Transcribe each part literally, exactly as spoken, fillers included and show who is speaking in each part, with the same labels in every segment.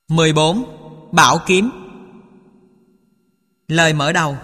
Speaker 1: mười bốn. Bảo kiếm. Lời mở đầu.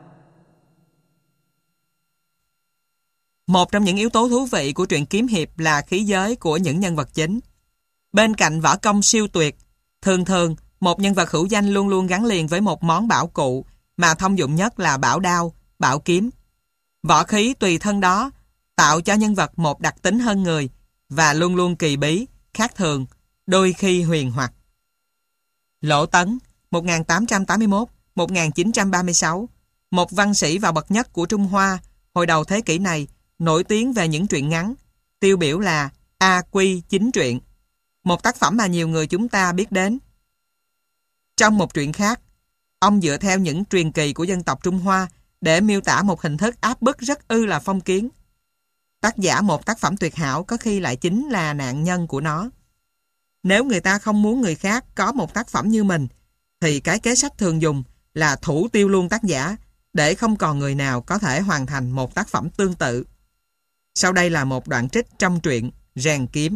Speaker 1: Một trong những yếu tố thú vị của truyện kiếm hiệp là khí giới của những nhân vật chính. Bên cạnh võ công siêu tuyệt, thường thường một nhân vật hữu danh luôn luôn gắn liền với một món bảo cụ mà thông dụng nhất là bảo đao, bảo kiếm. Võ khí tùy thân đó tạo cho nhân vật một đặc tính hơn người và luôn luôn kỳ bí, khác thường, đôi khi huyền hoặc. Lỗ Tấn, một nghìn tám trăm tám mươi mốt đến một nghìn chín trăm ba mươi sáu, một văn sĩ và bậc nhất của Trung Hoa hồi đầu thế kỷ này, nổi tiếng về những truyện ngắn, tiêu biểu là A Quy Chính Truyện, một tác phẩm mà nhiều người chúng ta biết đến. Trong một truyện khác, ông dựa theo những truyền kỳ của dân tộc Trung Hoa để miêu tả một hình thức áp bức rất ư là phong kiến. Tác giả một tác phẩm tuyệt hảo có khi lại chính là nạn nhân của nó. Nếu người ta không muốn người khác có một tác phẩm như mình, thì cái kế sách thường dùng là thủ tiêu luôn tác giả để không còn người nào có thể hoàn thành một tác phẩm tương tự. Sau đây là một đoạn trích trong truyện Rèn Kiếm.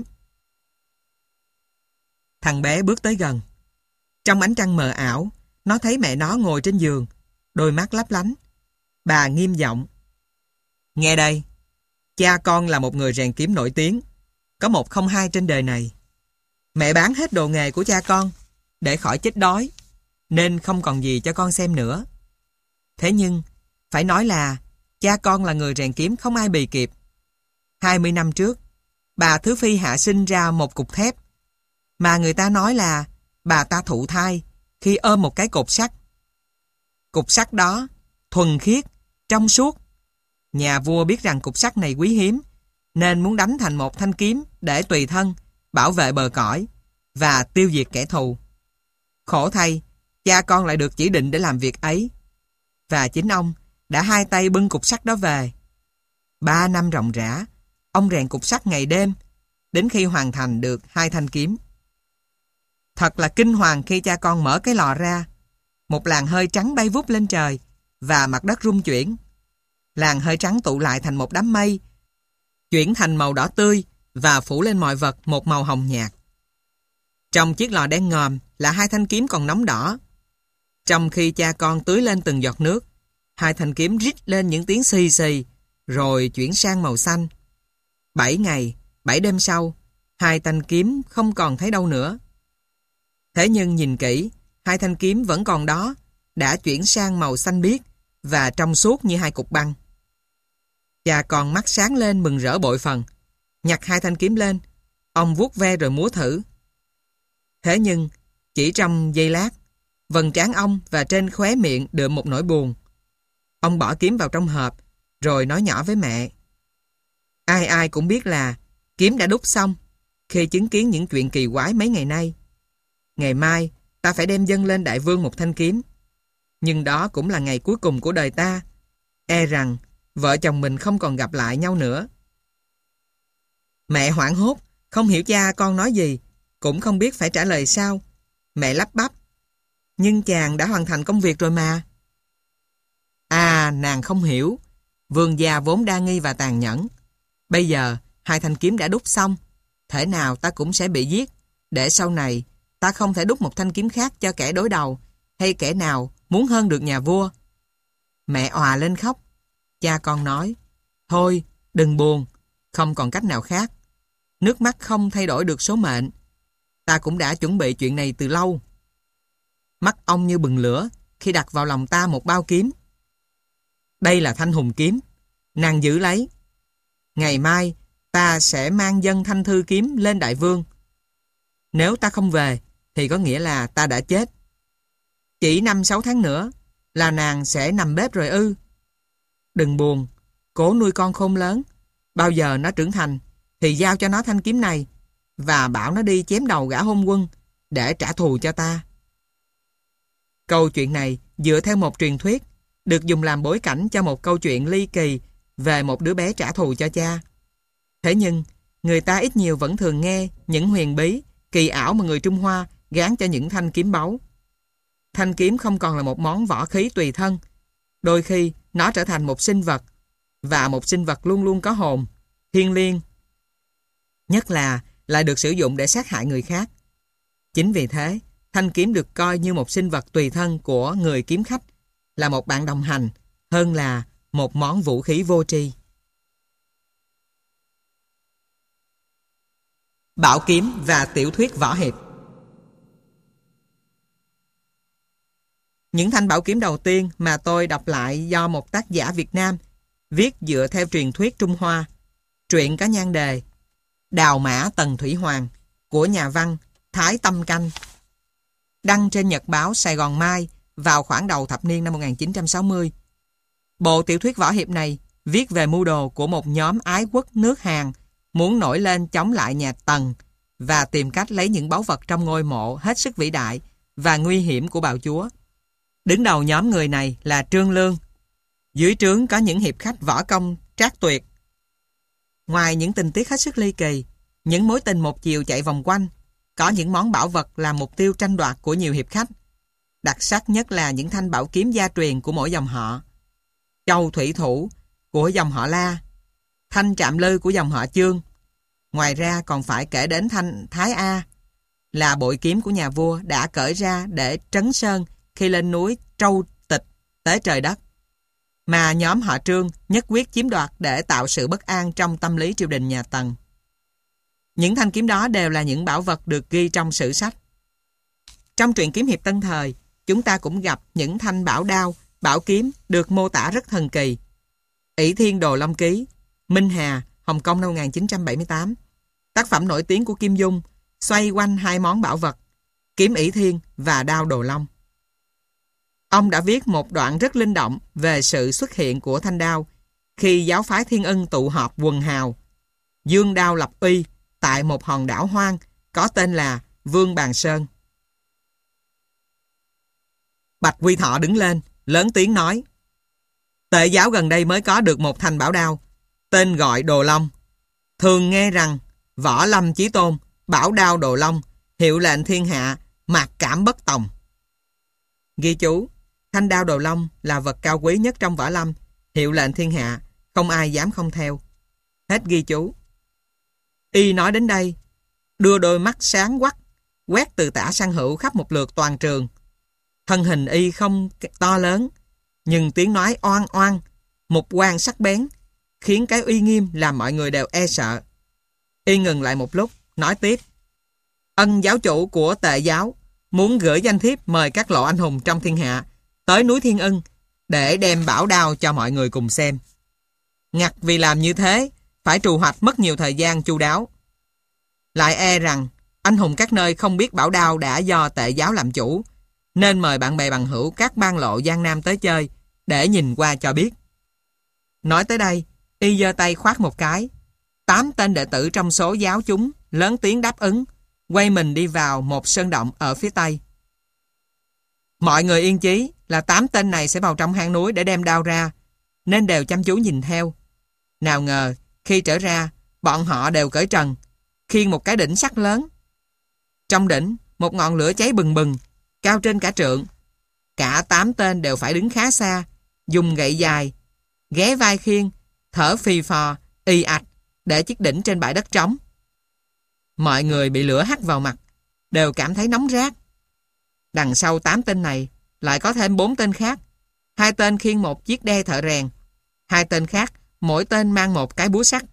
Speaker 1: Thằng bé bước tới gần. Trong ánh trăng mờ ảo, nó thấy mẹ nó ngồi trên giường, đôi mắt lấp lánh. Bà nghiêm giọng: "Nghe đây, cha con là một người rèn kiếm nổi tiếng, có một không hai trên đời này. Mẹ bán hết đồ nghề của cha con để khỏi chết đói, nên không còn gì cho con xem nữa. Thế nhưng, phải nói là cha con là người rèn kiếm không ai bì kịp. hai mươi năm trước, bà Thứ Phi hạ sinh ra một cục thép, mà người ta nói là bà ta thụ thai khi ôm một cái cột sắt. Cục sắt đó thuần khiết, trong suốt. Nhà vua biết rằng cục sắt này quý hiếm, nên muốn đánh thành một thanh kiếm để tùy thân, bảo vệ bờ cõi và tiêu diệt kẻ thù. Khổ thay, cha con lại được chỉ định để làm việc ấy. Và chính ông đã hai tay bưng cục sắt đó về. Ba năm ròng rã, ông rèn cục sắt ngày đêm, đến khi hoàn thành được hai thanh kiếm. Thật là kinh hoàng khi cha con mở cái lò ra. Một làn hơi trắng bay vút lên trời và mặt đất rung chuyển. Làn hơi trắng tụ lại thành một đám mây, chuyển thành màu đỏ tươi và phủ lên mọi vật một màu hồng nhạt. Trong chiếc lò đen ngòm là hai thanh kiếm còn nóng đỏ. Trong khi cha con tưới lên từng giọt nước, hai thanh kiếm rít lên những tiếng xì xì, rồi chuyển sang màu xanh. Bảy ngày, bảy đêm sau, hai thanh kiếm không còn thấy đâu nữa. Thế nhưng nhìn kỹ, hai thanh kiếm vẫn còn đó, đã chuyển sang màu xanh biếc và trong suốt như hai cục băng. Cha con mắt sáng lên mừng rỡ bội phần, nhặt hai thanh kiếm lên, ông vuốt ve rồi múa thử. Thế nhưng, chỉ trong giây lát, vầng trán ông và trên khóe miệng đượm một nỗi buồn. Ông bỏ kiếm vào trong hộp, rồi nói nhỏ với mẹ: "Ai ai cũng biết là kiếm đã đúc xong khi chứng kiến những chuyện kỳ quái mấy ngày nay. Ngày mai, ta phải đem dâng lên đại vương một thanh kiếm. Nhưng đó cũng là ngày cuối cùng của đời ta. E rằng vợ chồng mình không còn gặp lại nhau nữa." Mẹ hoảng hốt, không hiểu cha con nói gì, cũng không biết phải trả lời sao. Mẹ lắp bắp: "Nhưng chàng đã hoàn thành công việc rồi mà." À, nàng không hiểu. Vương gia vốn đa nghi và tàn nhẫn. Bây giờ, hai thanh kiếm đã đúc xong. Thể nào ta cũng sẽ bị giết, để sau này ta không thể đúc một thanh kiếm khác cho kẻ đối đầu, hay kẻ nào muốn hơn được nhà vua. Mẹ òa lên khóc. Cha con nói: "Thôi, đừng buồn, không còn cách nào khác. Nước mắt không thay đổi được số mệnh. Ta cũng đã chuẩn bị chuyện này từ lâu." Mắt ông như bừng lửa khi đặt vào lòng ta một bao kiếm. "Đây là thanh hùng kiếm, nàng giữ lấy. Ngày mai ta sẽ mang dâng thanh thư kiếm lên đại vương. Nếu ta không về thì có nghĩa là ta đã chết. Chỉ năm sáu tháng nữa là nàng sẽ nằm bếp rồi ư? Đừng buồn, cố nuôi con khôn lớn. Bao giờ nó trưởng thành thì giao cho nó thanh kiếm này và bảo nó đi chém đầu gã hôn quân để trả thù cho ta." Câu chuyện này dựa theo một truyền thuyết, được dùng làm bối cảnh cho một câu chuyện ly kỳ về một đứa bé trả thù cho cha. Thế nhưng, người ta ít nhiều vẫn thường nghe những huyền bí, kỳ ảo mà người Trung Hoa gán cho những thanh kiếm báu. Thanh kiếm không còn là một món võ khí tùy thân. Đôi khi, nó trở thành một sinh vật, và một sinh vật luôn luôn có hồn, thiêng liêng. Nhất là lại được sử dụng để sát hại người khác. Chính vì thế, thanh kiếm được coi như một sinh vật tùy thân của người kiếm khách, là một bạn đồng hành, hơn là một món vũ khí vô tri. Bảo kiếm và tiểu thuyết võ hiệp. Những thanh bảo kiếm đầu tiên mà tôi đọc lại do một tác giả Việt Nam viết dựa theo truyền thuyết Trung Hoa. Truyện có nhan đề Đào Mã Tần Thủy Hoàng của nhà văn Thái Tâm Canh, đăng trên Nhật báo Sài Gòn Mai vào khoảng đầu thập niên năm một nghìn chín trăm sáu mươi. Bộ tiểu thuyết võ hiệp này viết về mưu đồ của một nhóm ái quốc nước Hàn muốn nổi lên chống lại nhà Tần và tìm cách lấy những báu vật trong ngôi mộ hết sức vĩ đại và nguy hiểm của bạo chúa. Đứng đầu nhóm người này là Trương Lương. Dưới trướng có những hiệp khách võ công trác tuyệt. Ngoài những tình tiết hết sức ly kỳ, những mối tình một chiều chạy vòng quanh, có những món bảo vật là mục tiêu tranh đoạt của nhiều hiệp khách. Đặc sắc nhất là những thanh bảo kiếm gia truyền của mỗi dòng họ. Châu Thủy Thủ của dòng họ La, thanh Trạm Lư của dòng họ Chương. Ngoài ra còn phải kể đến thanh Thái A, là bội kiếm của nhà vua đã cởi ra để trấn sơn khi lên núi Trâu Tịch tế trời đất, mà nhóm họ Trương nhất quyết chiếm đoạt để tạo sự bất an trong tâm lý triều đình nhà Tần. Những thanh kiếm đó đều là những bảo vật được ghi trong sử sách. Trong truyện kiếm hiệp tân thời, chúng ta cũng gặp những thanh bảo đao, bảo kiếm được mô tả rất thần kỳ. Ỷ Thiên Đồ Long Ký, Minh Hà, Hồng Kông năm một nghìn chín trăm bảy mươi tám. Tác phẩm nổi tiếng của Kim Dung xoay quanh hai món bảo vật, kiếm Ỷ Thiên và đao Đồ Long. Ông đã viết một đoạn rất linh động về sự xuất hiện của thanh đao khi giáo phái Thiên Ân tụ họp quần hào, dương đao lập uy tại một hòn đảo hoang có tên là Vương Bàn Sơn. Bạch Quy Thọ đứng lên, lớn tiếng nói: Tệ giáo gần đây mới có được một thanh bảo đao, tên gọi Đồ Long. Thường nghe rằng Võ Lâm Chí Tôn, bảo đao Đồ Long, hiệu lệnh thiên hạ, mạc cảm bất tòng. Ghi chú: thanh đao Đồ Long là vật cao quý nhất trong võ lâm, hiệu lệnh thiên hạ, không ai dám không theo. Hết ghi chú. Y nói đến đây, đưa đôi mắt sáng quắc, quét từ tả sang hữu khắp một lượt toàn trường. Thân hình Y không to lớn, nhưng tiếng nói oan oan, một quan sắc bén, khiến cái uy nghiêm làm mọi người đều e sợ. Y ngừng lại một lúc, nói tiếp: Ân giáo chủ của Tệ giáo muốn gửi danh thiếp mời các lộ anh hùng trong thiên hạ tới núi Thiên Ân để đem bảo đao cho mọi người cùng xem. Ngặt vì làm như thế phải trù hoạch mất nhiều thời gian chu đáo. Lại e rằng anh hùng các nơi không biết bảo đao đã do Tệ giáo làm chủ, nên mời bạn bè bằng hữu các ban lộ Giang Nam tới chơi để nhìn qua cho biết. Nói tới đây, Y giơ tay khoát một cái. Tám tên đệ tử trong số giáo chúng lớn tiếng đáp ứng, quay mình đi vào một sơn động ở phía tây. Mọi người yên chí là tám tên này sẽ vào trong hang núi để đem đao ra, nên đều chăm chú nhìn theo. Nào ngờ, khi trở ra, bọn họ đều cởi trần, khiêng một cái đỉnh sắt lớn. Trong đỉnh, một ngọn lửa cháy bừng bừng, cao trên cả trượng. Cả tám tên đều phải đứng khá xa, dùng gậy dài, ghé vai khiêng, thở phì phò, ì ạch, để chiếc đỉnh trên bãi đất trống. Mọi người bị lửa hắt vào mặt, đều cảm thấy nóng rát. Đằng sau tám tên này, lại có thêm bốn tên khác. Hai tên khiêng một chiếc đe thợ rèn, hai tên khác, mỗi tên mang một cái búa sắt.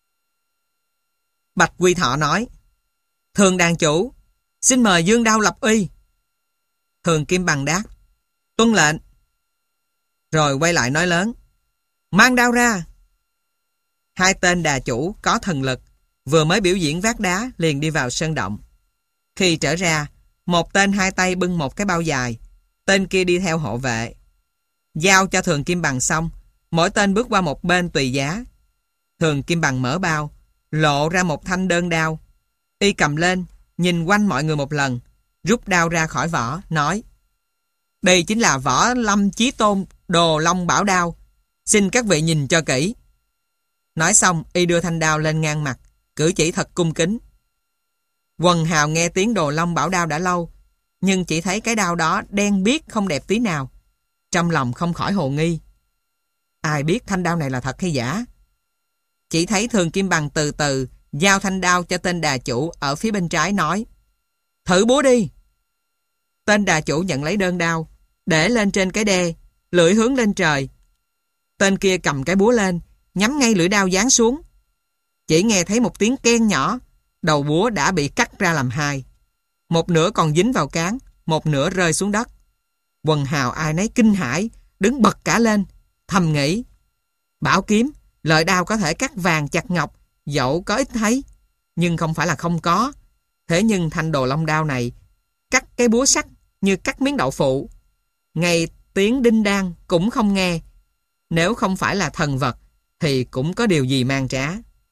Speaker 1: Bạch Quy Thọ nói: Thường đàn chủ, xin mời dương đao lập uy. Thường Kim Bằng đáp: Tuân lệnh. Rồi quay lại nói lớn: Mang đao ra. Hai tên đà chủ có thần lực, vừa mới biểu diễn vác đá liền đi vào sơn động. Khi trở ra, một tên hai tay bưng một cái bao dài, tên kia đi theo hộ vệ. Giao cho Thường Kim Bằng xong, mỗi tên bước qua một bên tùy giá. Thường Kim Bằng mở bao, lộ ra một thanh đơn đao. Y cầm lên, nhìn quanh mọi người một lần, rút đao ra khỏi vỏ, nói: Đây chính là Võ Lâm Chí Tôn Đồ Long bảo đao, xin các vị nhìn cho kỹ. Nói xong, Y đưa thanh đao lên ngang mặt, cử chỉ thật cung kính. Quần hào nghe tiếng Đồ Long bảo đao đã lâu, nhưng chỉ thấy cái đao đó đen biếc không đẹp tí nào. Trong lòng không khỏi hồ nghi. Ai biết thanh đao này là thật hay giả? Chỉ thấy Thường Kim Bằng từ từ giao thanh đao cho tên đà chủ ở phía bên trái, nói: Thử búa đi. Tên đà chủ nhận lấy đơn đao, để lên trên cái đe, lưỡi hướng lên trời. Tên kia cầm cái búa lên, nhắm ngay lưỡi đao giáng xuống. Chỉ nghe thấy một tiếng keng nhỏ, đầu búa đã bị cắt ra làm hai. Một nửa còn dính vào cán, một nửa rơi xuống đất. Quần hào ai nấy kinh hãi, đứng bật cả lên, thầm nghĩ: bảo kiếm, lợi đao có thể cắt vàng chặt ngọc, dẫu có ít thấy, nhưng không phải là không có. Thế nhưng thanh đồ long đao này cắt cái búa sắt như cắt miếng đậu phụ, ngay tiếng đinh đan cũng không nghe. Nếu không phải là thần vật thì cũng có điều gì mang trá.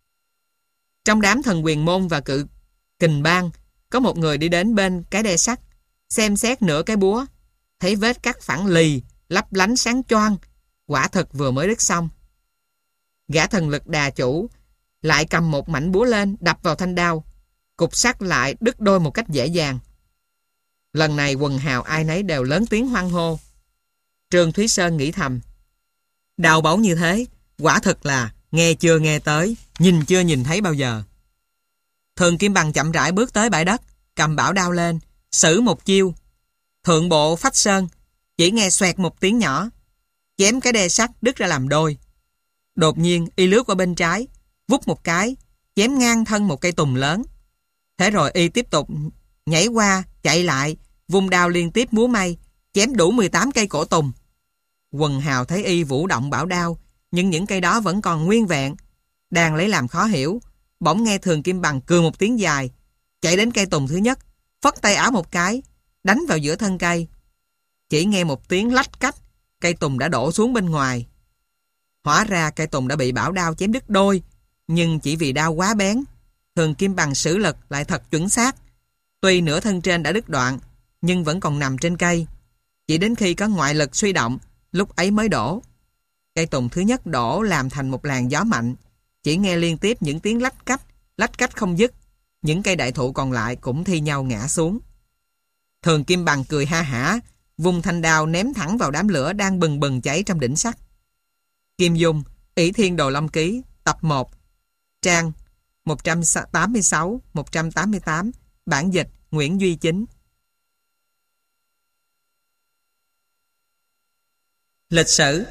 Speaker 1: Trong đám thần quyền môn và cự kình bang, có một người đi đến bên cái đe sắt, xem xét nửa cái búa, thấy vết cắt phẳng lì, lấp lánh sáng choang, quả thực vừa mới đứt xong. Gã thần lực đà chủ lại cầm một mảnh búa lên đập vào thanh đao, cục sắt lại đứt đôi một cách dễ dàng. Lần này quần hào ai nấy đều lớn tiếng hoan hô. Trương Thúy Sơn nghĩ thầm: đao báu như thế, quả thực là nghe chưa nghe tới, nhìn chưa nhìn thấy bao giờ. Thường Kim Bằng chậm rãi bước tới bãi đất, cầm bảo đao lên, sử một chiêu thượng bộ phách sơn. Chỉ nghe xoẹt một tiếng nhỏ, chém cái đe sắt đứt ra làm đôi. Đột nhiên y lướt qua bên trái, vút một cái, chém ngang thân một cây tùng lớn. Thế rồi y tiếp tục nhảy qua, chạy lại, vung đao liên tiếp múa may, chém đủ mười tám cây cổ tùng. Quần hào thấy y vũ động bảo đao, nhưng những cây đó vẫn còn nguyên vẹn. Đang lấy làm khó hiểu, bỗng nghe Thường Kim Bằng cười một tiếng dài, chạy đến cây tùng thứ nhất, phất tay áo một cái, đánh vào giữa thân cây. Chỉ nghe một tiếng lách cách, cây tùng đã đổ xuống bên ngoài. Hóa ra cây tùng đã bị bảo đao chém đứt đôi, nhưng chỉ vì đao quá bén, Thường Kim Bằng sử lực lại thật chuẩn xác. Tuy nửa thân trên đã đứt đoạn, nhưng vẫn còn nằm trên cây. Chỉ đến khi có ngoại lực suy động, lúc ấy mới đổ. Cây tùng thứ nhất đổ làm thành một làn gió mạnh. Chỉ nghe liên tiếp những tiếng lách cách, lách cách không dứt. Những cây đại thụ còn lại cũng thi nhau ngã xuống. Thường Kim Bằng cười ha hả, vung thanh đao ném thẳng vào đám lửa đang bừng bừng cháy trong đỉnh sắt. Kim Dung, Ỷ Thiên Đồ Long Ký, tập một, trang một trăm tám mươi sáu một trăm tám mươi tám, bản dịch Nguyễn Duy Chính. Lịch sử.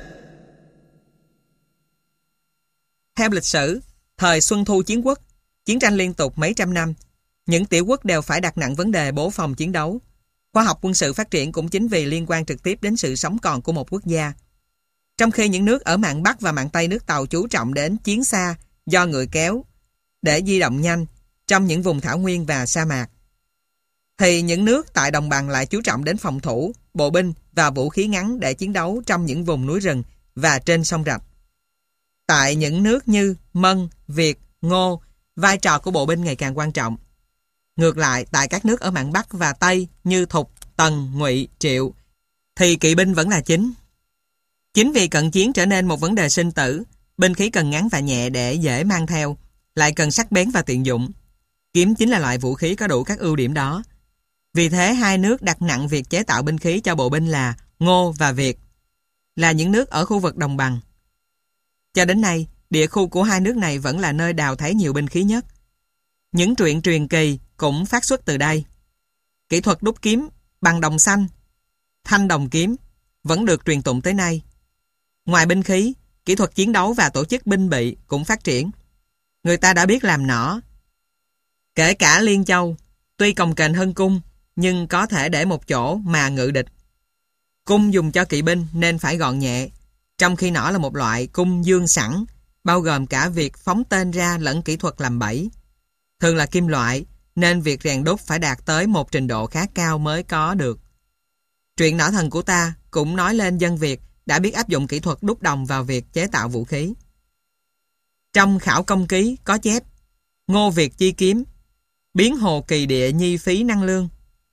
Speaker 1: Theo lịch sử, thời Xuân Thu Chiến Quốc, chiến tranh liên tục mấy trăm năm, những tiểu quốc đều phải đặt nặng vấn đề bố phòng chiến đấu. Khoa học quân sự phát triển cũng chính vì liên quan trực tiếp đến sự sống còn của một quốc gia. Trong khi những nước ở mạn Bắc và mạn Tây nước Tàu chú trọng đến chiến xa do ngựa kéo để di động nhanh trong những vùng thảo nguyên và sa mạc, thì những nước tại đồng bằng lại chú trọng đến phòng thủ, bộ binh và vũ khí ngắn để chiến đấu trong những vùng núi rừng và trên sông rạch. Tại những nước như Mân, Việt, Ngô, vai trò của bộ binh ngày càng quan trọng. Ngược lại, tại các nước ở mạn Bắc và Tây như Thục, Tần, Ngụy, Triệu, thì kỵ binh vẫn là chính. Chính vì cận chiến trở nên một vấn đề sinh tử, binh khí cần ngắn và nhẹ để dễ mang theo, lại cần sắc bén và tiện dụng. Kiếm chính là loại vũ khí có đủ các ưu điểm đó. Vì thế hai nước đặt nặng việc chế tạo binh khí cho bộ binh là Ngô và Việt, là những nước ở khu vực đồng bằng. Cho đến nay, địa khu của hai nước này vẫn là nơi đào thấy nhiều binh khí nhất. Những truyện truyền kỳ cũng phát xuất từ đây. Kỹ thuật đúc kiếm bằng đồng xanh, thanh đồng kiếm, vẫn được truyền tụng tới nay. Ngoài binh khí, kỹ thuật chiến đấu và tổ chức binh bị cũng phát triển. Người ta đã biết làm nỏ. Kể cả Liên Châu, tuy cồng kềnh hơn cung, nhưng có thể để một chỗ mà ngự địch. Cung dùng cho kỵ binh nên phải gọn nhẹ, trong khi nỏ là một loại cung dương sẵn, bao gồm cả việc phóng tên ra lẫn kỹ thuật làm bẫy. Thường là kim loại, nên việc rèn đúc phải đạt tới một trình độ khá cao mới có được. Truyện Nỏ Thần của ta cũng nói lên dân Việt đã biết áp dụng kỹ thuật đúc đồng vào việc chế tạo vũ khí. Trong Khảo Công Ký có chép: Ngô Việt chi kiếm, biến hồ kỳ địa nhi phí năng lương.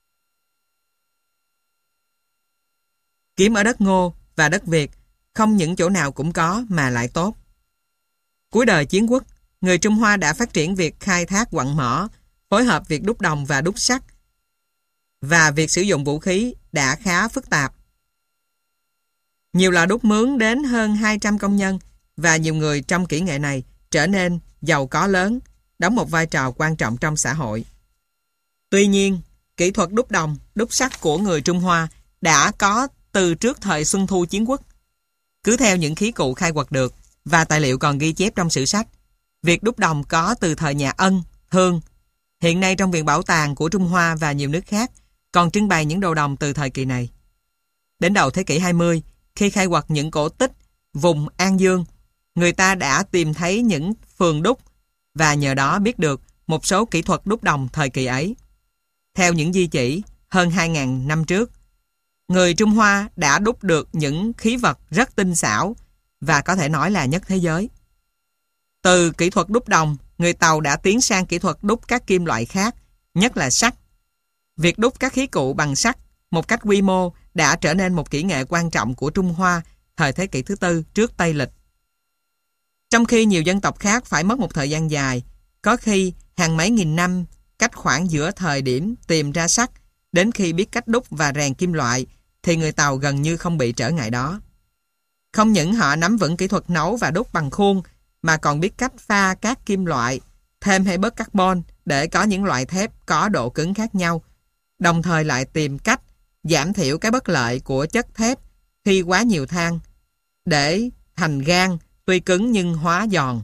Speaker 1: Kiếm ở đất Ngô và đất Việt không những chỗ nào cũng có mà lại tốt. Cuối đời Chiến Quốc, người Trung Hoa đã phát triển việc khai thác quặng mỏ, phối hợp việc đúc đồng và đúc sắt, và việc sử dụng vũ khí đã khá phức tạp. Nhiều lò đúc mướn đến hơn hai trăm công nhân, và nhiều người trong kỹ nghệ này trở nên giàu có lớn, đóng một vai trò quan trọng trong xã hội. Tuy nhiên, kỹ thuật đúc đồng, đúc sắt của người Trung Hoa đã có từ trước thời Xuân Thu Chiến Quốc. Cứ theo những khí cụ khai quật được và tài liệu còn ghi chép trong sử sách, việc đúc đồng có từ thời nhà Ân, Thương. Hiện nay trong Viện Bảo tàng của Trung Hoa và nhiều nước khác còn trưng bày những đồ đồng từ thời kỳ này. Đến đầu thế kỷ hai mươi, khi khai quật những cổ tích vùng An Dương, người ta đã tìm thấy những phường đúc và nhờ đó biết được một số kỹ thuật đúc đồng thời kỳ ấy. Theo những di chỉ hơn hai nghìn năm trước, người Trung Hoa đã đúc được những khí vật rất tinh xảo và có thể nói là nhất thế giới. Từ kỹ thuật đúc đồng, người Tàu đã tiến sang kỹ thuật đúc các kim loại khác, nhất là sắt. Việc đúc các khí cụ bằng sắt một cách quy mô đã trở nên một kỹ nghệ quan trọng của Trung Hoa thời thế kỷ thứ tư trước Tây lịch. Trong khi nhiều dân tộc khác phải mất một thời gian dài, có khi hàng mấy nghìn năm cách khoảng giữa thời điểm tìm ra sắt đến khi biết cách đúc và rèn kim loại, thì người Tàu gần như không bị trở ngại đó. Không những họ nắm vững kỹ thuật nấu và đúc bằng khuôn, mà còn biết cách pha các kim loại, thêm hay bớt carbon để có những loại thép có độ cứng khác nhau, đồng thời lại tìm cách giảm thiểu cái bất lợi của chất thép khi quá nhiều than, để thành gang tuy cứng nhưng hóa giòn.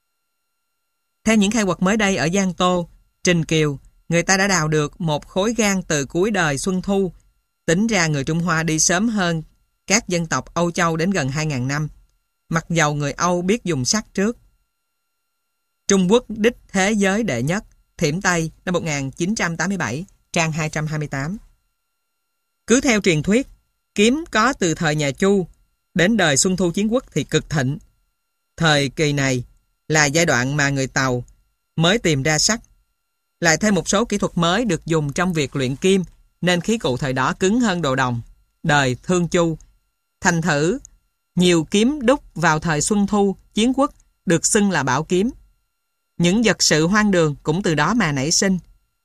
Speaker 1: Theo những khai quật mới đây ở Giang Tô, Trình Kiều, người ta đã đào được một khối gang từ cuối đời Xuân Thu. Tính ra người Trung Hoa đi sớm hơn các dân tộc Âu Châu đến gần hai nghìn năm, mặc dầu người Âu biết dùng sắt trước. Trung Quốc đích thế giới đệ nhất, Thiểm Tây, năm một nghìn chín trăm tám mươi bảy, trang hai trăm hai mươi tám. Cứ theo truyền thuyết, kiếm có từ thời nhà Chu đến đời Xuân Thu Chiến Quốc thì cực thịnh. Thời kỳ này là giai đoạn mà người Tàu mới tìm ra sắt. Lại thêm một số kỹ thuật mới được dùng trong việc luyện kim, nên khí cụ thời đó cứng hơn đồ đồng đời Thương Chu. Thành thử, nhiều kiếm đúc vào thời Xuân Thu Chiến Quốc được xưng là bảo kiếm. Những vật sự hoang đường cũng từ đó mà nảy sinh.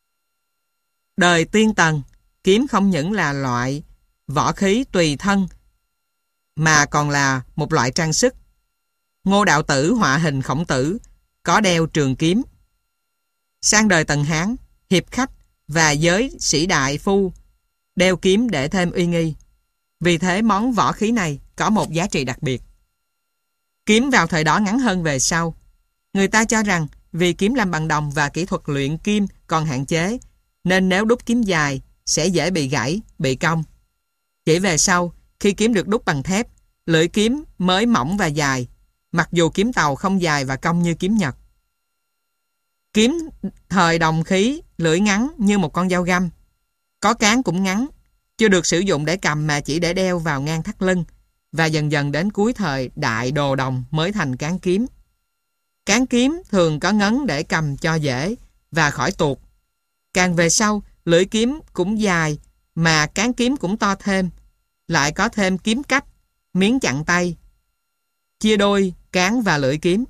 Speaker 1: Đời Tiên Tần, kiếm không những là loại võ khí tùy thân, mà còn là một loại trang sức. Ngô Đạo Tử họa hình Khổng Tử, có đeo trường kiếm. Sang đời Tần Hán, hiệp khách và giới sĩ đại phu đeo kiếm để thêm uy nghi. Vì thế món võ khí này có một giá trị đặc biệt. Kiếm vào thời đó ngắn hơn về sau. Người ta cho rằng vì kiếm làm bằng đồng và kỹ thuật luyện kim còn hạn chế, nên nếu đúc kiếm dài sẽ dễ bị gãy, bị cong. Chỉ về sau, khi kiếm được đúc bằng thép, lưỡi kiếm mới mỏng và dài, mặc dù kiếm Tàu không dài và cong như kiếm Nhật. Kiếm thời đồng khí, lưỡi ngắn như một con dao găm, có cán cũng ngắn, chưa được sử dụng để cầm mà chỉ để đeo vào ngang thắt lưng, và dần dần đến cuối thời Đại Đồ Đồng mới thành cán kiếm. Cán kiếm thường có ngấn để cầm cho dễ và khỏi tuột. Càng về sau, lưỡi kiếm cũng dài mà cán kiếm cũng to thêm, lại có thêm kiếm cách, miếng chặn tay, chia đôi cán và lưỡi kiếm.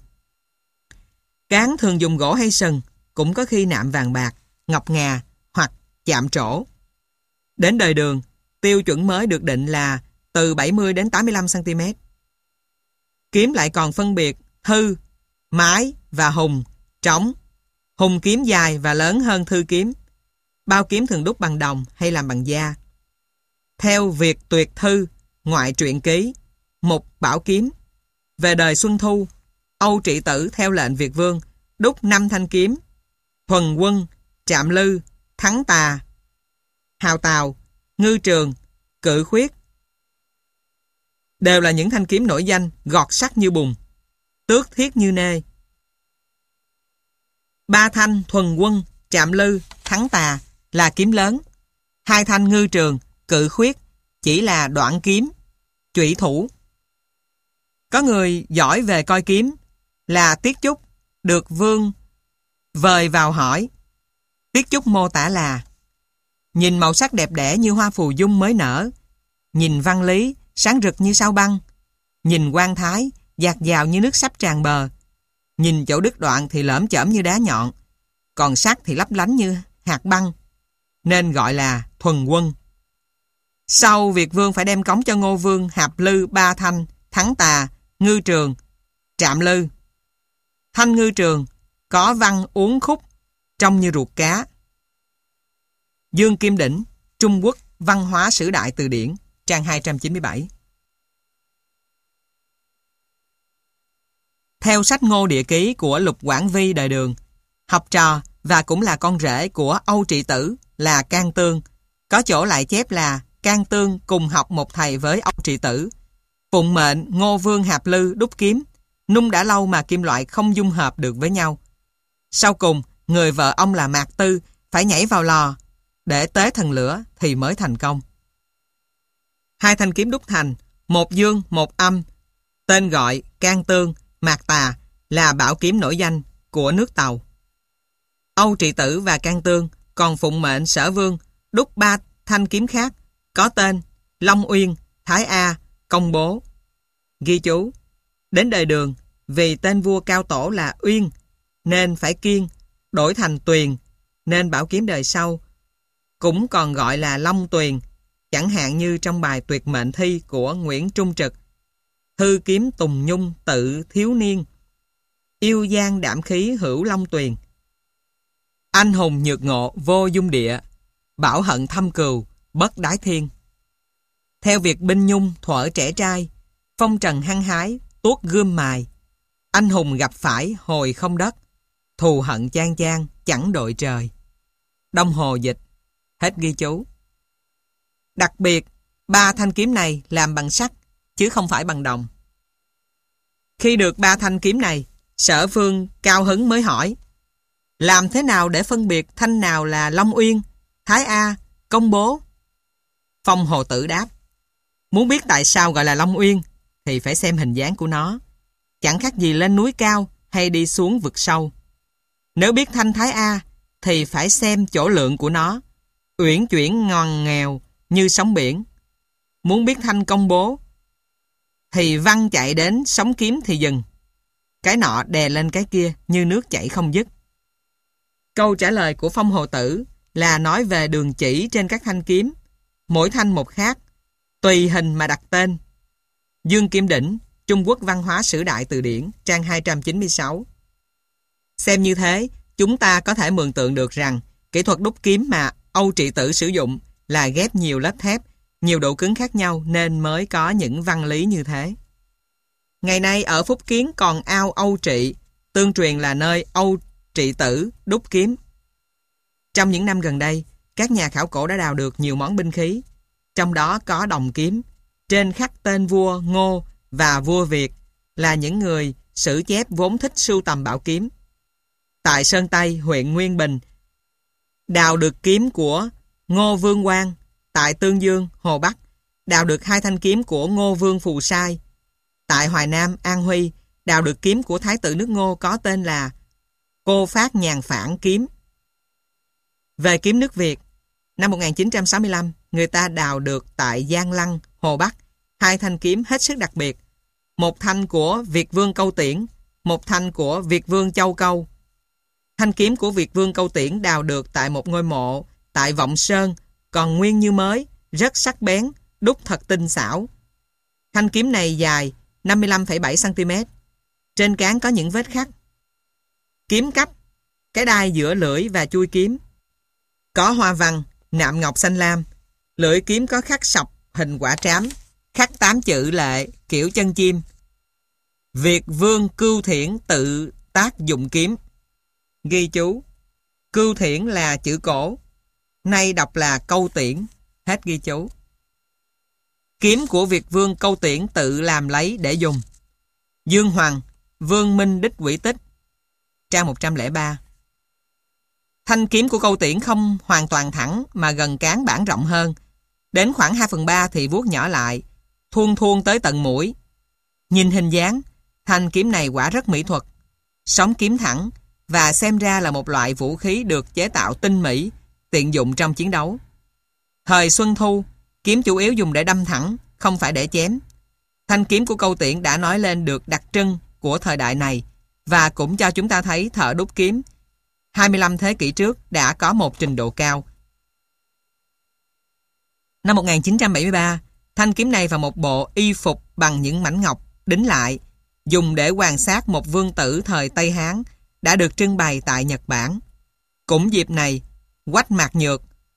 Speaker 1: Cán thường dùng gỗ hay sừng, cũng có khi nạm vàng bạc, ngọc ngà hoặc chạm trổ. Đến đời Đường, tiêu chuẩn mới được định là từ bảy mươi đến tám mươi lăm xăng-ti-mét. Kiếm lại còn phân biệt thư, mái và hùng, trống. Hùng kiếm dài và lớn hơn thư kiếm. Bao kiếm thường đúc bằng đồng hay làm bằng da. Theo Việt Tuyệt Thư, ngoại truyện ký, một bảo kiếm. Về đời Xuân Thu, Âu Trị Tử theo lệnh Việt Vương đúc năm thanh kiếm: Thuần Quân, Trạm Lư, Thắng Tà, Hào Tào, Ngư Trường, Cự Khuyết. Đều là những thanh kiếm nổi danh, gọt sắt như bùn, tước thiết như nê. Ba thanh Thuần Quân, Trạm Lư, Thắng Tà là kiếm lớn. Hai thanh Ngư Trường, Cự Khuyết chỉ là đoạn kiếm, chủy thủ. Có người giỏi về coi kiếm là Tiết Chúc, được Vương vời vào hỏi. Tiết Chúc mô tả là: nhìn màu sắc đẹp đẽ như hoa phù dung mới nở, nhìn văn lý sáng rực như sao băng, nhìn quan thái dạt dào như nước sắp tràn bờ, nhìn chỗ đứt đoạn thì lởm chởm như đá nhọn, còn sắc thì lấp lánh như hạt băng, nên gọi là Thuần Quân. Sau Việt Vương phải đem cống cho Ngô Vương Hạp Lư ba thanh: Thắng Tà, Ngư Trường, Trạm Lư. Thanh Ngư Trường có văn uốn khúc, trông như ruột cá. Dương Kim Đỉnh, Trung Quốc Văn hóa Sử Đại Từ Điển, trang hai trăm chín mươi bảy. Theo sách Ngô Địa Ký của Lục Quảng Vi đời Đường, học trò và cũng là con rể của Âu Trị Tử là Can Tương, có chỗ lại chép là Can Tương cùng học một thầy với Âu Trị Tử. Phụng mệnh Ngô Vương Hạp Lư đúc kiếm, nung đã lâu mà kim loại không dung hợp được với nhau. Sau cùng, người vợ ông là Mạc Tư phải nhảy vào lò để tế thần lửa thì mới thành công. Hai thanh kiếm đúc thành, một dương, một âm, tên gọi Can Tương, Mạc Tà là bảo kiếm nổi danh của nước Tàu. Âu Trị Tử và Can Tương còn phụng mệnh Sở Vương đúc ba thanh kiếm khác có tên Long Uyên, Thái A, Công Bố. Ghi chú, đến đời Đường, vì tên vua cao tổ là Uyên nên phải kiêng, đổi thành Tuyền, nên bảo kiếm đời sau cũng còn gọi là Long Tuyền, chẳng hạn như trong bài Tuyệt Mệnh Thi của Nguyễn Trung Trực. Thư kiếm Tùng Nhung tự thiếu niên, yêu gian đảm khí hữu Long Tuyền. Anh hùng nhược ngộ vô dung địa, bảo hận thâm cừu bất đái thiên. Theo việc binh nhung thuở trẻ trai, phong trần hăng hái tuốt gươm mài. Anh hùng gặp phải hồi không đất, thù hận chan chan chẳng đội trời. Đông Hồ dịch. Hết ghi chú. Đặc biệt, ba thanh kiếm này làm bằng sắt chứ không phải bằng đồng. Khi được ba thanh kiếm này, Sở Vương cao hứng mới hỏi: làm thế nào để phân biệt thanh nào là Long Uyên, Thái A, Công Bố? Phong Hồ Tử đáp: muốn biết tại sao gọi là Long Uyên thì phải xem hình dáng của nó, chẳng khác gì lên núi cao hay đi xuống vực sâu. Nếu biết thanh Thái A thì phải xem chỗ lượng của nó, uyển chuyển ngoằn nghèo như sóng biển. Muốn biết thanh Công Bố thì văng chạy đến sóng kiếm thì dừng, cái nọ đè lên cái kia như nước chảy không dứt. Câu trả lời của Phong Hồ Tử là nói về đường chỉ trên các thanh kiếm, mỗi thanh một khác, tùy hình mà đặt tên. Dương Kim Đỉnh, Trung Quốc Văn hóa Sử Đại Từ Điển, trang hai trăm chín mươi sáu. Xem như thế, chúng ta có thể mường tượng được rằng kỹ thuật đúc kiếm mà Âu Trị Tử sử dụng là ghép nhiều lớp thép, nhiều độ cứng khác nhau nên mới có những văn lý như thế. Ngày nay ở Phúc Kiến còn ao Âu Trị, tương truyền là nơi Âu Trị Tử đúc kiếm. Trong những năm gần đây, các nhà khảo cổ đã đào được nhiều món binh khí, trong đó có đồng kiếm, trên khắc tên vua Ngô và vua Việt là những người sử chép vốn thích sưu tầm bảo kiếm. Tại Sơn Tây, huyện Nguyên Bình, đào được kiếm của Ngô Vương Quang. Tại Tương Dương, Hồ Bắc, đào được hai thanh kiếm của Ngô Vương Phù Sai. Tại Hoài Nam, An Huy, đào được kiếm của Thái tử nước Ngô có tên là Cô Phát Nhàn Phản Kiếm. Về kiếm nước Việt, năm một nghìn chín trăm sáu mươi lăm, người ta đào được tại Giang Lăng, Hồ Bắc, hai thanh kiếm hết sức đặc biệt. Một thanh của Việt Vương Câu Tiễn, một thanh của Việt Vương Châu Câu. Thanh kiếm của Việt Vương Câu Tiễn đào được tại một ngôi mộ tại Vọng Sơn, còn nguyên như mới, rất sắc bén, đúc thật tinh xảo. Thanh kiếm này dài năm mươi lăm phẩy bảy xăng-ti-mét. Trên cán có những vết khắc. Kiếm cấp, cái đai giữa lưỡi và chuôi kiếm. Có hoa văn, nạm ngọc xanh lam. Lưỡi kiếm có khắc sọc hình quả trám, khắc tám chữ lệ kiểu chân chim. Việt Vương Cưu Thiển tự tác dụng kiếm. Ghi chú, Cưu Thiển là chữ cổ, nay đọc là Câu Tiễn. Hết ghi chú. Kiếm của Việt Vương Câu Tiễn tự làm lấy để dùng. Dương Hoàng, Vương Minh Đích Quỷ Tích, trang một trăm lẻ ba. Thanh kiếm của Câu Tiễn không hoàn toàn thẳng mà gần cán bản rộng hơn. Đến khoảng hai phần ba thì vuốt nhỏ lại, thuôn thuôn tới tận mũi. Nhìn hình dáng, thanh kiếm này quả rất mỹ thuật. Sóng kiếm thẳng và xem ra là một loại vũ khí được chế tạo tinh mỹ, tiện dụng trong chiến đấu. Thời Xuân Thu, kiếm chủ yếu dùng để đâm thẳng, không phải để chém. Thanh kiếm của Câu Tiễn đã nói lên được đặc trưng của thời đại này và cũng cho chúng ta thấy thợ đúc kiếm hai mươi lăm thế kỷ trước đã có một trình độ cao. Năm một nghìn chín trăm bảy mươi ba, thanh kiếm này và một bộ y phục bằng những mảnh ngọc đính lại, dùng để quan sát một vương tử thời Tây Hán, đã được trưng bày tại Nhật Bản. Cũng dịp này, Quách Mạc Nhược,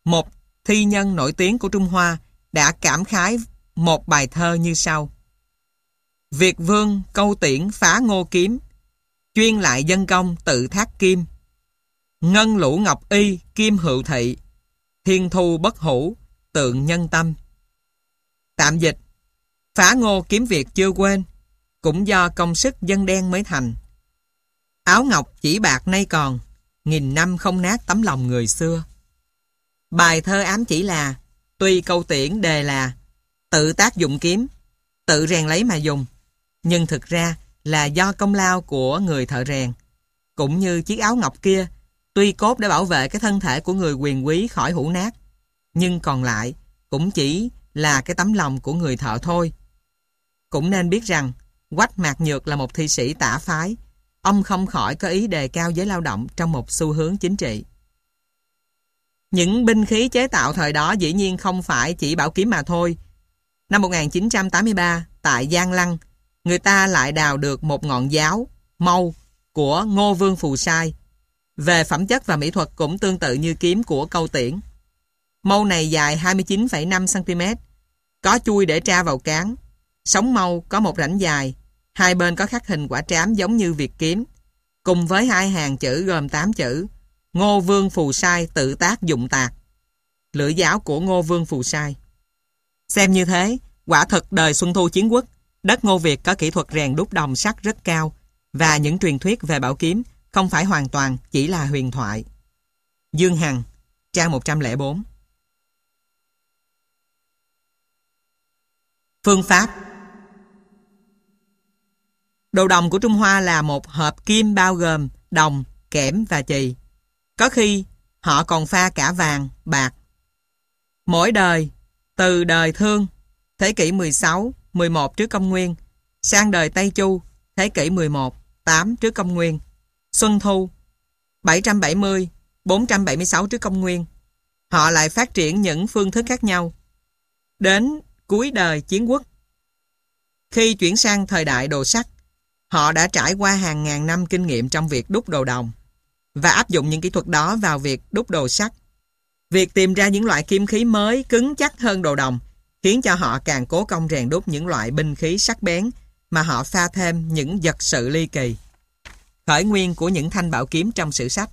Speaker 1: một thi nhân nổi tiếng của Trung Hoa đã cảm khái một bài thơ như sau. Việt vương câu tiễn phá ngô kiếm, chuyên lại dân công tự thác kim. Ngân lũ ngọc y kim hữu thị, thiên thu bất hủ tượng nhân tâm. Tạm dịch, phá ngô kiếm Việt chưa quên, cũng do công sức dân đen mới thành. Áo ngọc chỉ bạc nay còn, nghìn năm không nát tấm lòng người xưa. Bài thơ ám chỉ là, tuy câu tiễn đề là tự tác dụng kiếm, tự rèn lấy mà dùng, nhưng thực ra là do công lao của người thợ rèn. Cũng như chiếc áo ngọc kia, tuy cốt để bảo vệ cái thân thể của người quyền quý khỏi hủ nát, nhưng còn lại cũng chỉ là cái tấm lòng của người thợ thôi. Cũng nên biết rằng, Quách Mạc Nhược là một thi sĩ tả phái, ông không khỏi có ý đề cao giới lao động trong một xu hướng chính trị. Những binh khí chế tạo thời đó dĩ nhiên không phải chỉ bảo kiếm mà thôi. Năm một nghìn chín trăm tám mươi ba, tại Giang Lăng, người ta lại đào được một ngọn giáo, mâu, của Ngô Vương Phù Sai. Về phẩm chất và mỹ thuật cũng tương tự như kiếm của câu tiễn. Mâu này dài hai mươi chín phẩy năm xăng-ti-mét, có chui để tra vào cán. Sống mâu có một rãnh dài, hai bên có khắc hình quả trám giống như việt kiếm, cùng với hai hàng chữ gồm tám chữ Ngô Vương Phù Sai tự tác dụng tạc. Lưỡi giáo của Ngô Vương Phù Sai. Xem như thế, quả thực đời Xuân Thu Chiến Quốc, đất Ngô Việt có kỹ thuật rèn đúc đồng sắt rất cao, và những truyền thuyết về bảo kiếm không phải hoàn toàn chỉ là huyền thoại. Dương Hằng, trang một trăm lẻ bốn. Phương pháp. Đồ đồng của Trung Hoa là một hợp kim bao gồm đồng, kẽm và chì. Có khi họ còn pha cả vàng, bạc. Mỗi đời, từ đời Thương, thế kỷ mười sáu, mười một trước công nguyên, sang đời Tây Chu, thế kỷ mười một, tám trước công nguyên, Xuân Thu, bảy trăm bảy mươi, bốn trăm bảy mươi sáu trước công nguyên, họ lại phát triển những phương thức khác nhau. Đến cuối đời Chiến Quốc, khi chuyển sang thời đại đồ sắt, họ đã trải qua hàng ngàn năm kinh nghiệm trong việc đúc đồ đồng và áp dụng những kỹ thuật đó vào việc đúc đồ sắt. Việc tìm ra những loại kim khí mới cứng chắc hơn đồ đồng khiến cho họ càng cố công rèn đúc những loại binh khí sắc bén mà họ pha thêm những vật sự ly kỳ. Khởi nguyên của những thanh bảo kiếm trong sử sách.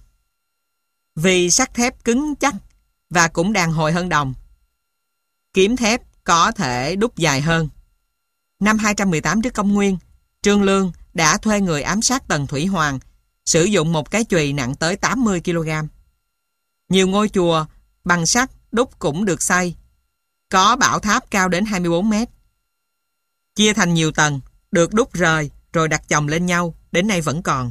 Speaker 1: Vì sắt thép cứng chắc và cũng đàn hồi hơn đồng, kiếm thép có thể đúc dài hơn. Năm hai trăm mười tám trước công nguyên, Trương Lương đã thuê người ám sát Tần Thủy Hoàng sử dụng một cái chùy nặng tới tám mươi ki lô gam. Nhiều ngôi chùa bằng sắt đúc cũng được xây, có bảo tháp cao đến hai mươi bốn mét. Chia thành nhiều tầng, được đúc rời rồi đặt chồng lên nhau, đến nay vẫn còn.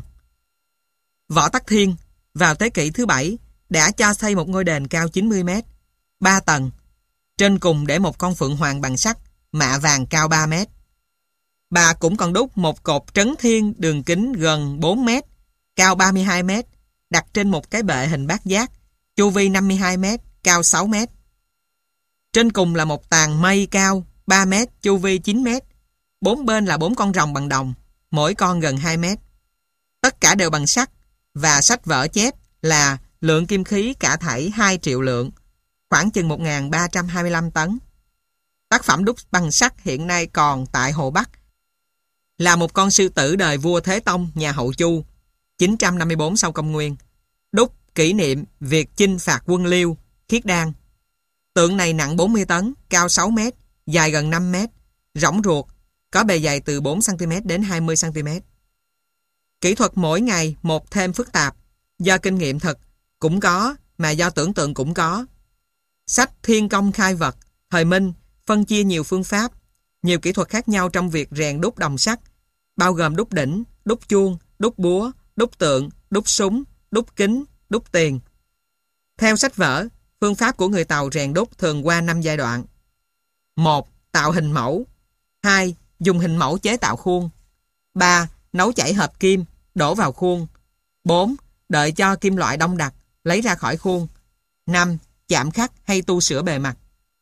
Speaker 1: Võ Tắc Thiên vào thế kỷ thứ bảy đã cho xây một ngôi đền cao chín mươi mét, ba tầng. Trên cùng để một con phượng hoàng bằng sắt, mạ vàng cao ba mét. Bà cũng còn đúc một cột trấn thiên đường kính gần bốn mét, cao ba mươi hai mét, đặt trên một cái bệ hình bát giác, chu vi năm mươi hai mét, cao sáu mét. Trên cùng là một tàn mây cao ba mét, chu vi chín mét. Bốn bên là bốn con rồng bằng đồng, mỗi con gần hai mét. Tất cả đều bằng sắt, và sách vở chép là lượng kim khí cả thảy hai triệu lượng, khoảng chừng một nghìn ba trăm hai mươi lăm tấn. Tác phẩm đúc bằng sắt hiện nay còn tại Hồ Bắc là một con sư tử đời vua Thế Tông nhà Hậu Chu, chín trăm năm mươi tư sau công nguyên, đúc kỷ niệm việc chinh phạt quân Liêu, Khiết Đan. Tượng này nặng bốn mươi tấn, cao sáu mét, dài gần năm mét, rỗng ruột, có bề dày từ bốn xăng-ti-mét đến hai mươi xăng-ti-mét. Kỹ thuật mỗi ngày một thêm phức tạp, do kinh nghiệm thực cũng có, mà do tưởng tượng cũng có. Sách Thiên Công Khai Vật, thời Minh, phân chia nhiều phương pháp, nhiều kỹ thuật khác nhau trong việc rèn đúc đồng sắt, bao gồm đúc đỉnh, đúc chuông, đúc búa, đúc tượng, đúc súng, đúc kính, đúc tiền. Theo sách vở, phương pháp của người Tàu rèn đúc thường qua năm giai đoạn. một. Tạo hình mẫu. hai. Dùng hình mẫu chế tạo khuôn. ba. Nấu chảy hợp kim, đổ vào khuôn. bốn. Đợi cho kim loại đông đặc, lấy ra khỏi khuôn. năm. Chạm khắc hay tu sửa bề mặt.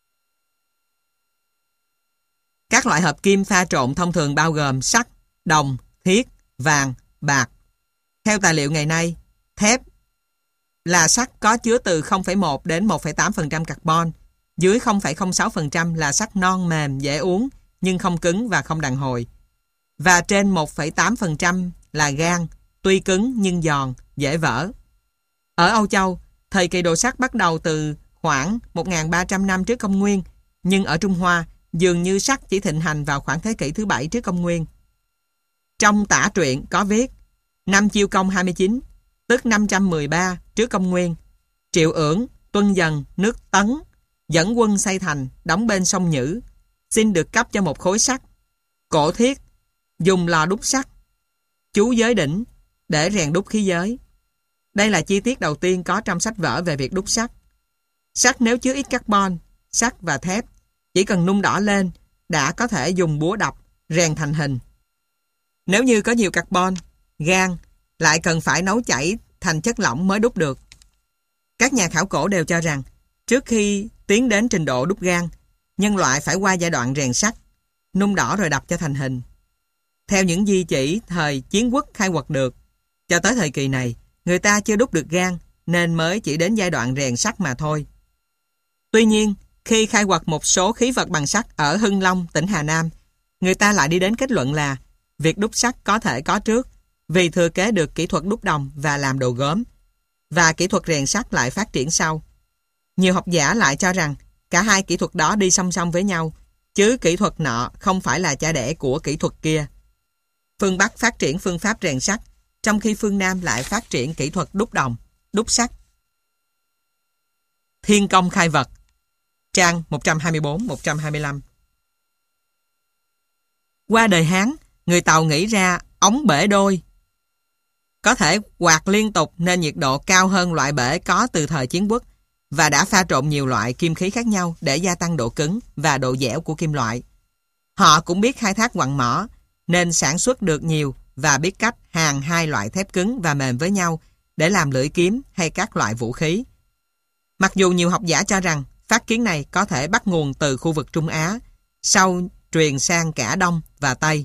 Speaker 1: Các loại hợp kim pha trộn thông thường bao gồm sắt, đồng, thiết, vàng, bạc. Theo tài liệu ngày nay, thép, là sắt có chứa từ không phẩy một đến một phẩy tám phần trăm carbon. Dưới không phẩy không sáu phần trăm là sắt non mềm, dễ uống, nhưng không cứng và không đàn hồi. Và trên một phẩy tám phần trăm là gan, tuy cứng nhưng giòn, dễ vỡ. Ở Âu Châu, thời kỳ đồ sắt bắt đầu từ khoảng một nghìn ba trăm năm trước công nguyên, nhưng ở Trung Hoa, dường như sắt chỉ thịnh hành vào khoảng thế kỷ thứ bảy trước công nguyên. Trong tả truyện có viết, năm Chiêu Công hai mươi chín, tức năm trăm mười ba trước công nguyên, Triệu Ưỡng, Tuân Dần, nước Tấn, dẫn quân xây thành, đóng bên sông Nhữ, xin được cấp cho một khối sắt. Cổ Thiết, dùng lò đúc sắt, chú giới đỉnh, để rèn đúc khí giới. Đây là chi tiết đầu tiên có trong sách vở về việc đúc sắt. Sắt nếu chứa ít carbon, sắt và thép, chỉ cần nung đỏ lên, đã có thể dùng búa đập, rèn thành hình. Nếu như có nhiều carbon, gan, lại cần phải nấu chảy thành chất lỏng mới đúc được. Các nhà khảo cổ đều cho rằng, trước khi tiến đến trình độ đúc gan, nhân loại phải qua giai đoạn rèn sắt, nung đỏ rồi đập cho thành hình. Theo những di chỉ thời chiến quốc khai quật được, cho tới thời kỳ này, người ta chưa đúc được gan, nên mới chỉ đến giai đoạn rèn sắt mà thôi. Tuy nhiên, khi khai quật một số khí vật bằng sắt ở Hưng Long, tỉnh Hà Nam, người ta lại đi đến kết luận là việc đúc sắt có thể có trước, vì thừa kế được kỹ thuật đúc đồng và làm đồ gốm, và kỹ thuật rèn sắt lại phát triển sau. Nhiều học giả lại cho rằng cả hai kỹ thuật đó đi song song với nhau, chứ kỹ thuật nọ không phải là cha đẻ của kỹ thuật kia. Phương Bắc phát triển phương pháp rèn sắt, trong khi phương Nam lại phát triển kỹ thuật đúc đồng, đúc sắt. Thiên Công khai vật, trang một trăm hai mươi bốn đến một trăm hai mươi lăm. Qua đời Hán, người Tàu nghĩ ra ống bể đôi, có thể quạt liên tục nên nhiệt độ cao hơn loại bể có từ thời chiến quốc, và đã pha trộn nhiều loại kim khí khác nhau để gia tăng độ cứng và độ dẻo của kim loại. Họ cũng biết khai thác quặng mỏ, nên sản xuất được nhiều và biết cách hàn hai loại thép cứng và mềm với nhau để làm lưỡi kiếm hay các loại vũ khí. Mặc dù nhiều học giả cho rằng phát kiến này có thể bắt nguồn từ khu vực Trung Á, sau truyền sang cả Đông và Tây.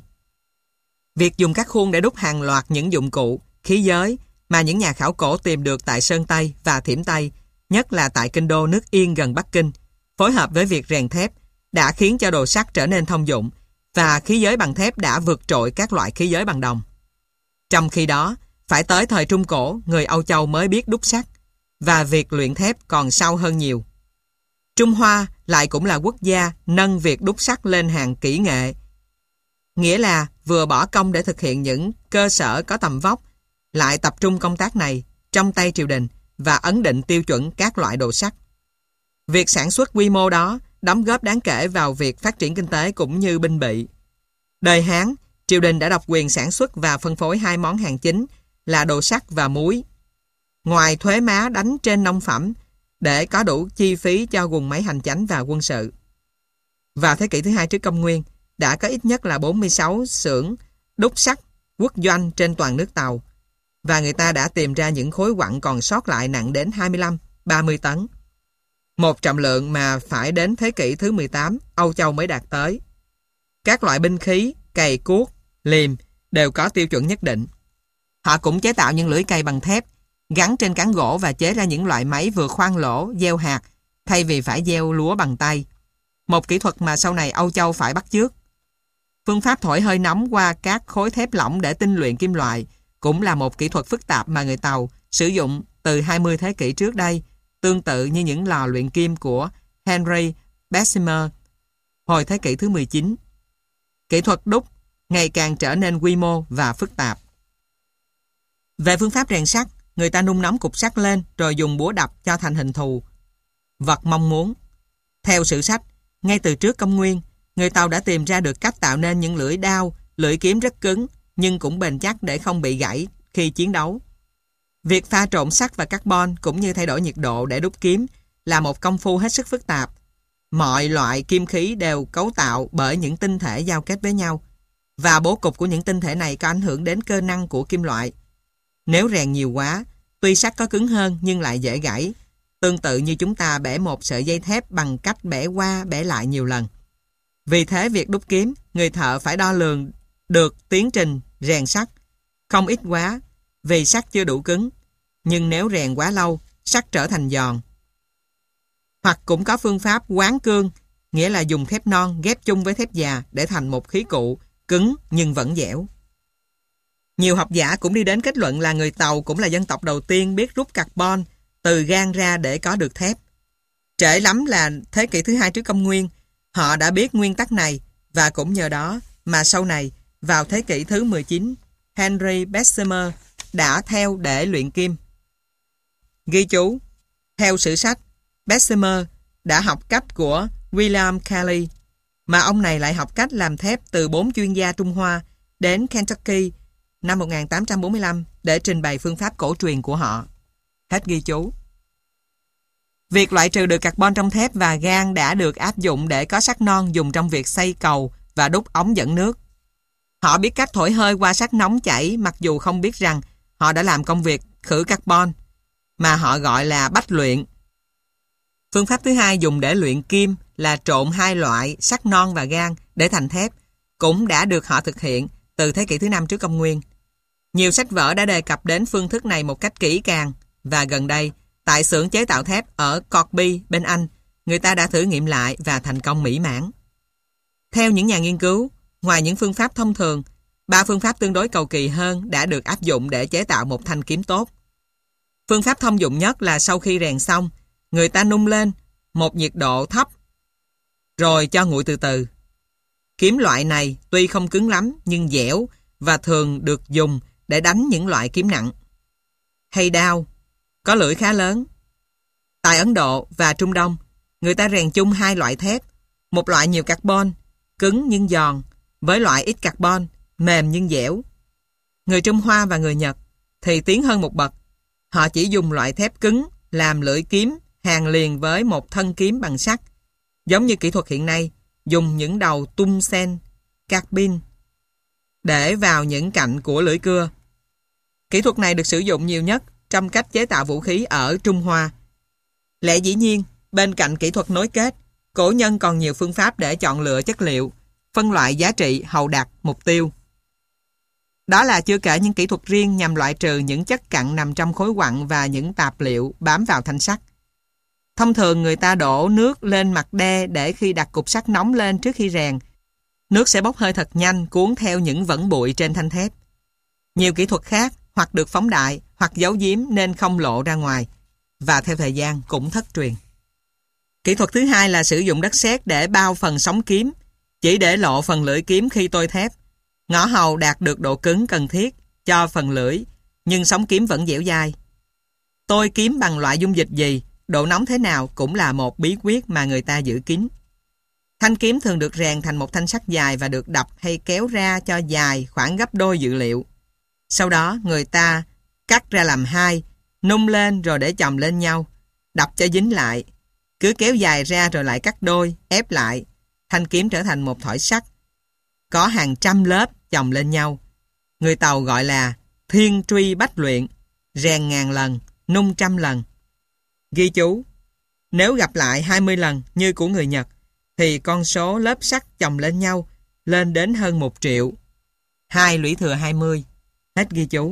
Speaker 1: Việc dùng các khuôn để đúc hàng loạt những dụng cụ, khí giới mà những nhà khảo cổ tìm được tại Sơn Tây và Thiểm Tây, nhất là tại kinh đô nước Yên gần Bắc Kinh, phối hợp với việc rèn thép, đã khiến cho đồ sắt trở nên thông dụng, và khí giới bằng thép đã vượt trội các loại khí giới bằng đồng. Trong khi đó, phải tới thời Trung Cổ, người Âu Châu mới biết đúc sắt, và việc luyện thép còn sau hơn nhiều. Trung Hoa lại cũng là quốc gia nâng việc đúc sắt lên hàng kỹ nghệ, nghĩa là vừa bỏ công để thực hiện những cơ sở có tầm vóc, lại tập trung công tác này trong tay triều đình và ấn định tiêu chuẩn các loại đồ sắt. Việc sản xuất quy mô đó đóng góp đáng kể vào việc phát triển kinh tế cũng như binh bị. Đời Hán, triều đình đã độc quyền sản xuất và phân phối hai món hàng chính là đồ sắt và muối. Ngoài thuế má đánh trên nông phẩm để có đủ chi phí cho guồng máy hành chánh và quân sự. Vào thế kỷ thứ hai trước công nguyên, đã có ít nhất là bốn mươi sáu xưởng đúc sắt quốc doanh trên toàn nước Tàu, và người ta đã tìm ra những khối quặng còn sót lại nặng đến hai mươi lăm đến ba mươi tấn. Một trọng lượng mà phải đến thế kỷ thứ mười tám Âu Châu mới đạt tới. Các loại binh khí, cày cuốc, liềm đều có tiêu chuẩn nhất định. Họ cũng chế tạo những lưỡi cày bằng thép, gắn trên cán gỗ và chế ra những loại máy vừa khoan lỗ, gieo hạt, thay vì phải gieo lúa bằng tay. Một kỹ thuật mà sau này Âu Châu phải bắt chước. Phương pháp thổi hơi nóng qua các khối thép lỏng để tinh luyện kim loại cũng là một kỹ thuật phức tạp mà người Tàu sử dụng từ hai mươi thế kỷ trước đây, tương tự như những lò luyện kim của Henry Bessemer hồi thế kỷ thứ mười chín. Kỹ thuật đúc ngày càng trở nên quy mô và phức tạp. Về phương pháp rèn sắt, người ta nung nóng cục sắt lên rồi dùng búa đập cho thành hình thù vật mong muốn. Theo sử sách, ngay từ trước công nguyên, người Tàu đã tìm ra được cách tạo nên những lưỡi đao, lưỡi kiếm rất cứng nhưng cũng bền chắc để không bị gãy khi chiến đấu. Việc pha trộn sắt và carbon cũng như thay đổi nhiệt độ để đúc kiếm là một công phu hết sức phức tạp. Mọi loại kim khí đều cấu tạo bởi những tinh thể giao kết với nhau, và bố cục của những tinh thể này có ảnh hưởng đến cơ năng của kim loại. Nếu rèn nhiều quá, tuy sắt có cứng hơn nhưng lại dễ gãy, tương tự như chúng ta bẻ một sợi dây thép bằng cách bẻ qua bẻ lại nhiều lần. Vì thế việc đúc kiếm, người thợ phải đo lường được tiến trình rèn sắt, không ít quá vì sắt chưa đủ cứng, nhưng nếu rèn quá lâu sắt trở thành giòn. Hoặc cũng có phương pháp quán cương, nghĩa là dùng thép non ghép chung với thép già để thành một khí cụ cứng nhưng vẫn dẻo. Nhiều học giả cũng đi đến kết luận là người Tàu cũng là dân tộc đầu tiên biết rút carbon từ gan ra để có được thép. Trễ lắm là thế kỷ thứ hai trước công nguyên, họ đã biết nguyên tắc này và cũng nhờ đó mà sau này, vào thế kỷ thứ mười chín, Henry Bessemer đã theo để luyện kim. Ghi chú, theo sử sách, Bessemer đã học cách của William Kelly, mà ông này lại học cách làm thép từ bốn chuyên gia Trung Hoa đến Kentucky năm một nghìn tám trăm bốn mươi lăm để trình bày phương pháp cổ truyền của họ. Hết ghi chú. Việc loại trừ được carbon trong thép và gan đã được áp dụng để có sắt non dùng trong việc xây cầu và đúc ống dẫn nước. Họ biết cách thổi hơi qua sắt nóng chảy mặc dù không biết rằng họ đã làm công việc khử carbon, mà họ gọi là bách luyện. Phương pháp thứ hai dùng để luyện kim là trộn hai loại sắt non và gan để thành thép, cũng đã được họ thực hiện từ thế kỷ thứ năm trước công nguyên. Nhiều sách vở đã đề cập đến phương thức này một cách kỹ càng, và gần đây, tại xưởng chế tạo thép ở Corby bên Anh, người ta đã thử nghiệm lại và thành công mỹ mãn. Theo những nhà nghiên cứu, ngoài những phương pháp thông thường, ba phương pháp tương đối cầu kỳ hơn đã được áp dụng để chế tạo một thanh kiếm tốt. Phương pháp thông dụng nhất là sau khi rèn xong, người ta nung lên một nhiệt độ thấp, rồi cho nguội từ từ. Kiếm loại này tuy không cứng lắm nhưng dẻo và thường được dùng để đánh những loại kiếm nặng. Hay đao, có lưỡi khá lớn. Tại Ấn Độ và Trung Đông, người ta rèn chung hai loại thép, một loại nhiều carbon, cứng nhưng giòn, với loại ít carbon, mềm nhưng dẻo. Người Trung Hoa và người Nhật thì tiến hơn một bậc. Họ chỉ dùng loại thép cứng làm lưỡi kiếm hàng liền với một thân kiếm bằng sắt, giống như kỹ thuật hiện nay, dùng những đầu tung sen, carbine để vào những cạnh của lưỡi cưa. Kỹ thuật này được sử dụng nhiều nhất trong cách chế tạo vũ khí ở Trung Hoa. Lẽ dĩ nhiên, bên cạnh kỹ thuật nối kết, cổ nhân còn nhiều phương pháp để chọn lựa chất liệu, phân loại giá trị hầu đạt mục tiêu. Đó là chưa kể những kỹ thuật riêng nhằm loại trừ những chất cặn nằm trong khối quặng và những tạp liệu bám vào thanh sắt. Thông thường người ta đổ nước lên mặt đe để khi đặt cục sắt nóng lên trước khi rèn, nước sẽ bốc hơi thật nhanh cuốn theo những vẩn bụi trên thanh thép. Nhiều kỹ thuật khác hoặc được phóng đại hoặc giấu giếm nên không lộ ra ngoài, và theo thời gian cũng thất truyền. Kỹ thuật thứ hai là sử dụng đất sét để bao phần sống kiếm, chỉ để lộ phần lưỡi kiếm khi tôi thép. Ngõ hầu đạt được độ cứng cần thiết cho phần lưỡi, nhưng sống kiếm vẫn dẻo dai. Tôi kiếm bằng loại dung dịch gì, độ nóng thế nào cũng là một bí quyết mà người ta giữ kín. Thanh kiếm thường được rèn thành một thanh sắt dài và được đập hay kéo ra cho dài khoảng gấp đôi dự liệu. Sau đó người ta cắt ra làm hai, nung lên rồi để chồng lên nhau, đập cho dính lại. Cứ kéo dài ra rồi lại cắt đôi, ép lại. Thanh kiếm trở thành một thỏi sắt, có hàng trăm lớp chồng lên nhau. Người Tàu gọi là thiên truy bách luyện, rèn ngàn lần, nung trăm lần. Ghi chú, nếu gặp lại hai mươi lần như của người Nhật, thì con số lớp sắt chồng lên nhau lên đến hơn một triệu. Hai lũy thừa hai mươi. Hết ghi chú.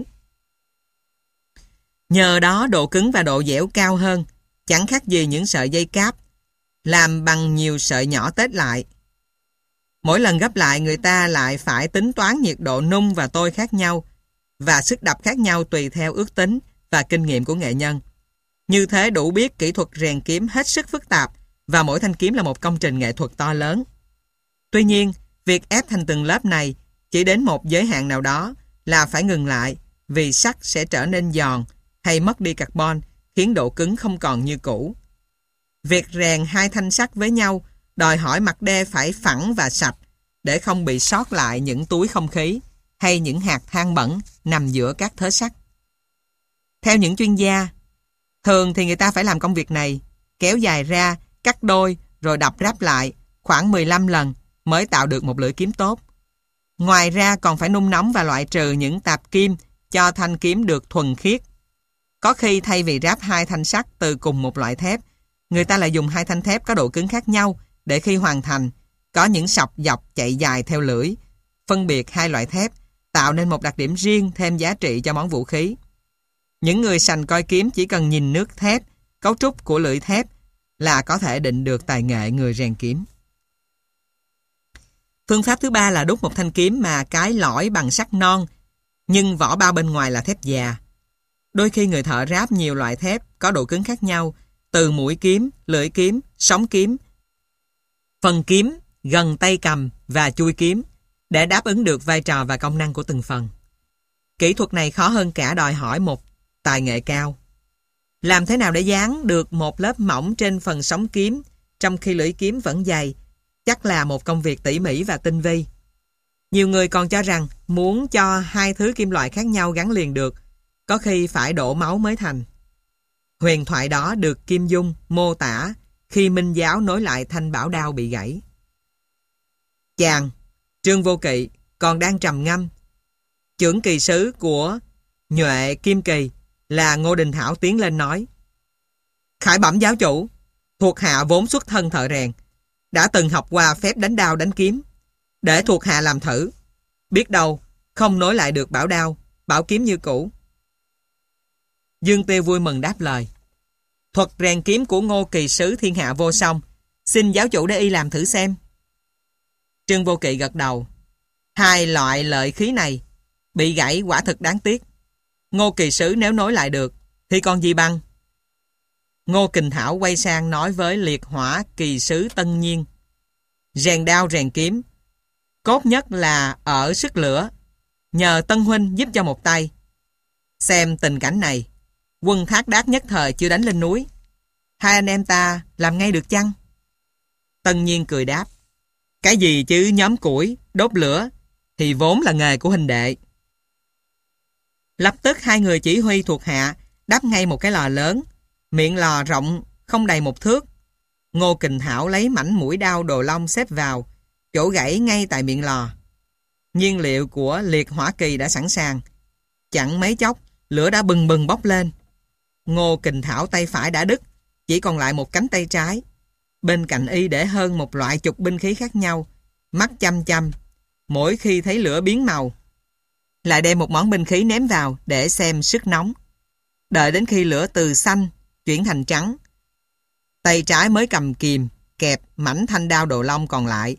Speaker 1: Nhờ đó độ cứng và độ dẻo cao hơn, chẳng khác gì những sợi dây cáp, làm bằng nhiều sợi nhỏ tết lại. Mỗi lần gấp lại người ta lại phải tính toán nhiệt độ nung và tôi khác nhau, và sức đập khác nhau tùy theo ước tính và kinh nghiệm của nghệ nhân. Như thế đủ biết kỹ thuật rèn kiếm hết sức phức tạp, và mỗi thanh kiếm là một công trình nghệ thuật to lớn. Tuy nhiên, việc ép thành từng lớp này chỉ đến một giới hạn nào đó là phải ngừng lại, vì sắt sẽ trở nên giòn hay mất đi carbon, khiến độ cứng không còn như cũ. Việc rèn hai thanh sắt với nhau đòi hỏi mặt đe phải phẳng và sạch để không bị sót lại những túi không khí hay những hạt than bẩn nằm giữa các thớ sắt. Theo những chuyên gia, thường thì người ta phải làm công việc này, kéo dài ra, cắt đôi rồi đập ráp lại khoảng mười lăm lần mới tạo được một lưỡi kiếm tốt. Ngoài ra còn phải nung nóng và loại trừ những tạp kim cho thanh kiếm được thuần khiết. Có khi thay vì ráp hai thanh sắt từ cùng một loại thép, người ta lại dùng hai thanh thép có độ cứng khác nhau để khi hoàn thành, có những sọc dọc chạy dài theo lưỡi, phân biệt hai loại thép, tạo nên một đặc điểm riêng thêm giá trị cho món vũ khí. Những người sành coi kiếm chỉ cần nhìn nước thép, cấu trúc của lưỡi thép là có thể định được tài nghệ người rèn kiếm. Phương pháp thứ ba là đúc một thanh kiếm mà cái lõi bằng sắt non, nhưng vỏ bao bên ngoài là thép già. Đôi khi người thợ ráp nhiều loại thép có độ cứng khác nhau, từ mũi kiếm, lưỡi kiếm, sóng kiếm, phần kiếm, gần tay cầm và chui kiếm, để đáp ứng được vai trò và công năng của từng phần. Kỹ thuật này khó hơn cả đòi hỏi một tài nghệ cao. Làm thế nào để dán được một lớp mỏng trên phần sóng kiếm trong khi lưỡi kiếm vẫn dày, chắc là một công việc tỉ mỉ và tinh vi. Nhiều người còn cho rằng muốn cho hai thứ kim loại khác nhau gắn liền được, có khi phải đổ máu mới thành. Huyền thoại đó được Kim Dung mô tả khi Minh Giáo nối lại thanh bảo đao bị gãy. Chàng, Trương Vô Kỵ, còn đang trầm ngâm. Chưởng kỳ sứ của Nhuệ Kim Kỳ là Ngô Đình Thảo tiến lên nói: Khải bẩm giáo chủ, thuộc hạ vốn xuất thân thợ rèn, đã từng học qua phép đánh đao đánh kiếm, để thuộc hạ làm thử. Biết đâu không nối lại được bảo đao, bảo kiếm như cũ. Dương Tiêu vui mừng đáp lời: Thuật rèn kiếm của Ngô kỳ sứ thiên hạ vô song, xin giáo chủ để y làm thử xem. Trương Vô Kỵ gật đầu. Hai loại lợi khí này bị gãy quả thực đáng tiếc. Ngô kỳ sứ nếu nối lại được thì còn gì bằng. Ngô Kình Thảo quay sang nói với liệt hỏa kỳ sứ Tân Nhiên: Rèn đao rèn kiếm, cốt nhất là ở sức lửa, nhờ Tân huynh giúp cho một tay. Xem tình cảnh này, quân Thác Đác nhất thời chưa đánh lên núi, hai anh em ta làm ngay được chăng? Tân Nhiên cười đáp: Cái gì chứ nhóm củi, đốt lửa thì vốn là nghề của huynh đệ. Lập tức hai người chỉ huy thuộc hạ đắp ngay một cái lò lớn, miệng lò rộng không đầy một thước. Ngô Kình Thảo lấy mảnh mũi đao đồ long xếp vào, chỗ gãy ngay tại miệng lò. Nhiên liệu của liệt hỏa kỳ đã sẵn sàng. Chẳng mấy chốc, lửa đã bừng bừng bốc lên. Ngô Kình Thảo tay phải đã đứt, chỉ còn lại một cánh tay trái. Bên cạnh y để hơn một loại chục binh khí khác nhau, mắt chăm chăm. Mỗi khi thấy lửa biến màu, lại đem một món binh khí ném vào để xem sức nóng. Đợi đến khi lửa từ xanh chuyển thành trắng, tay trái mới cầm kìm kẹp mảnh thanh đao đồ long còn lại,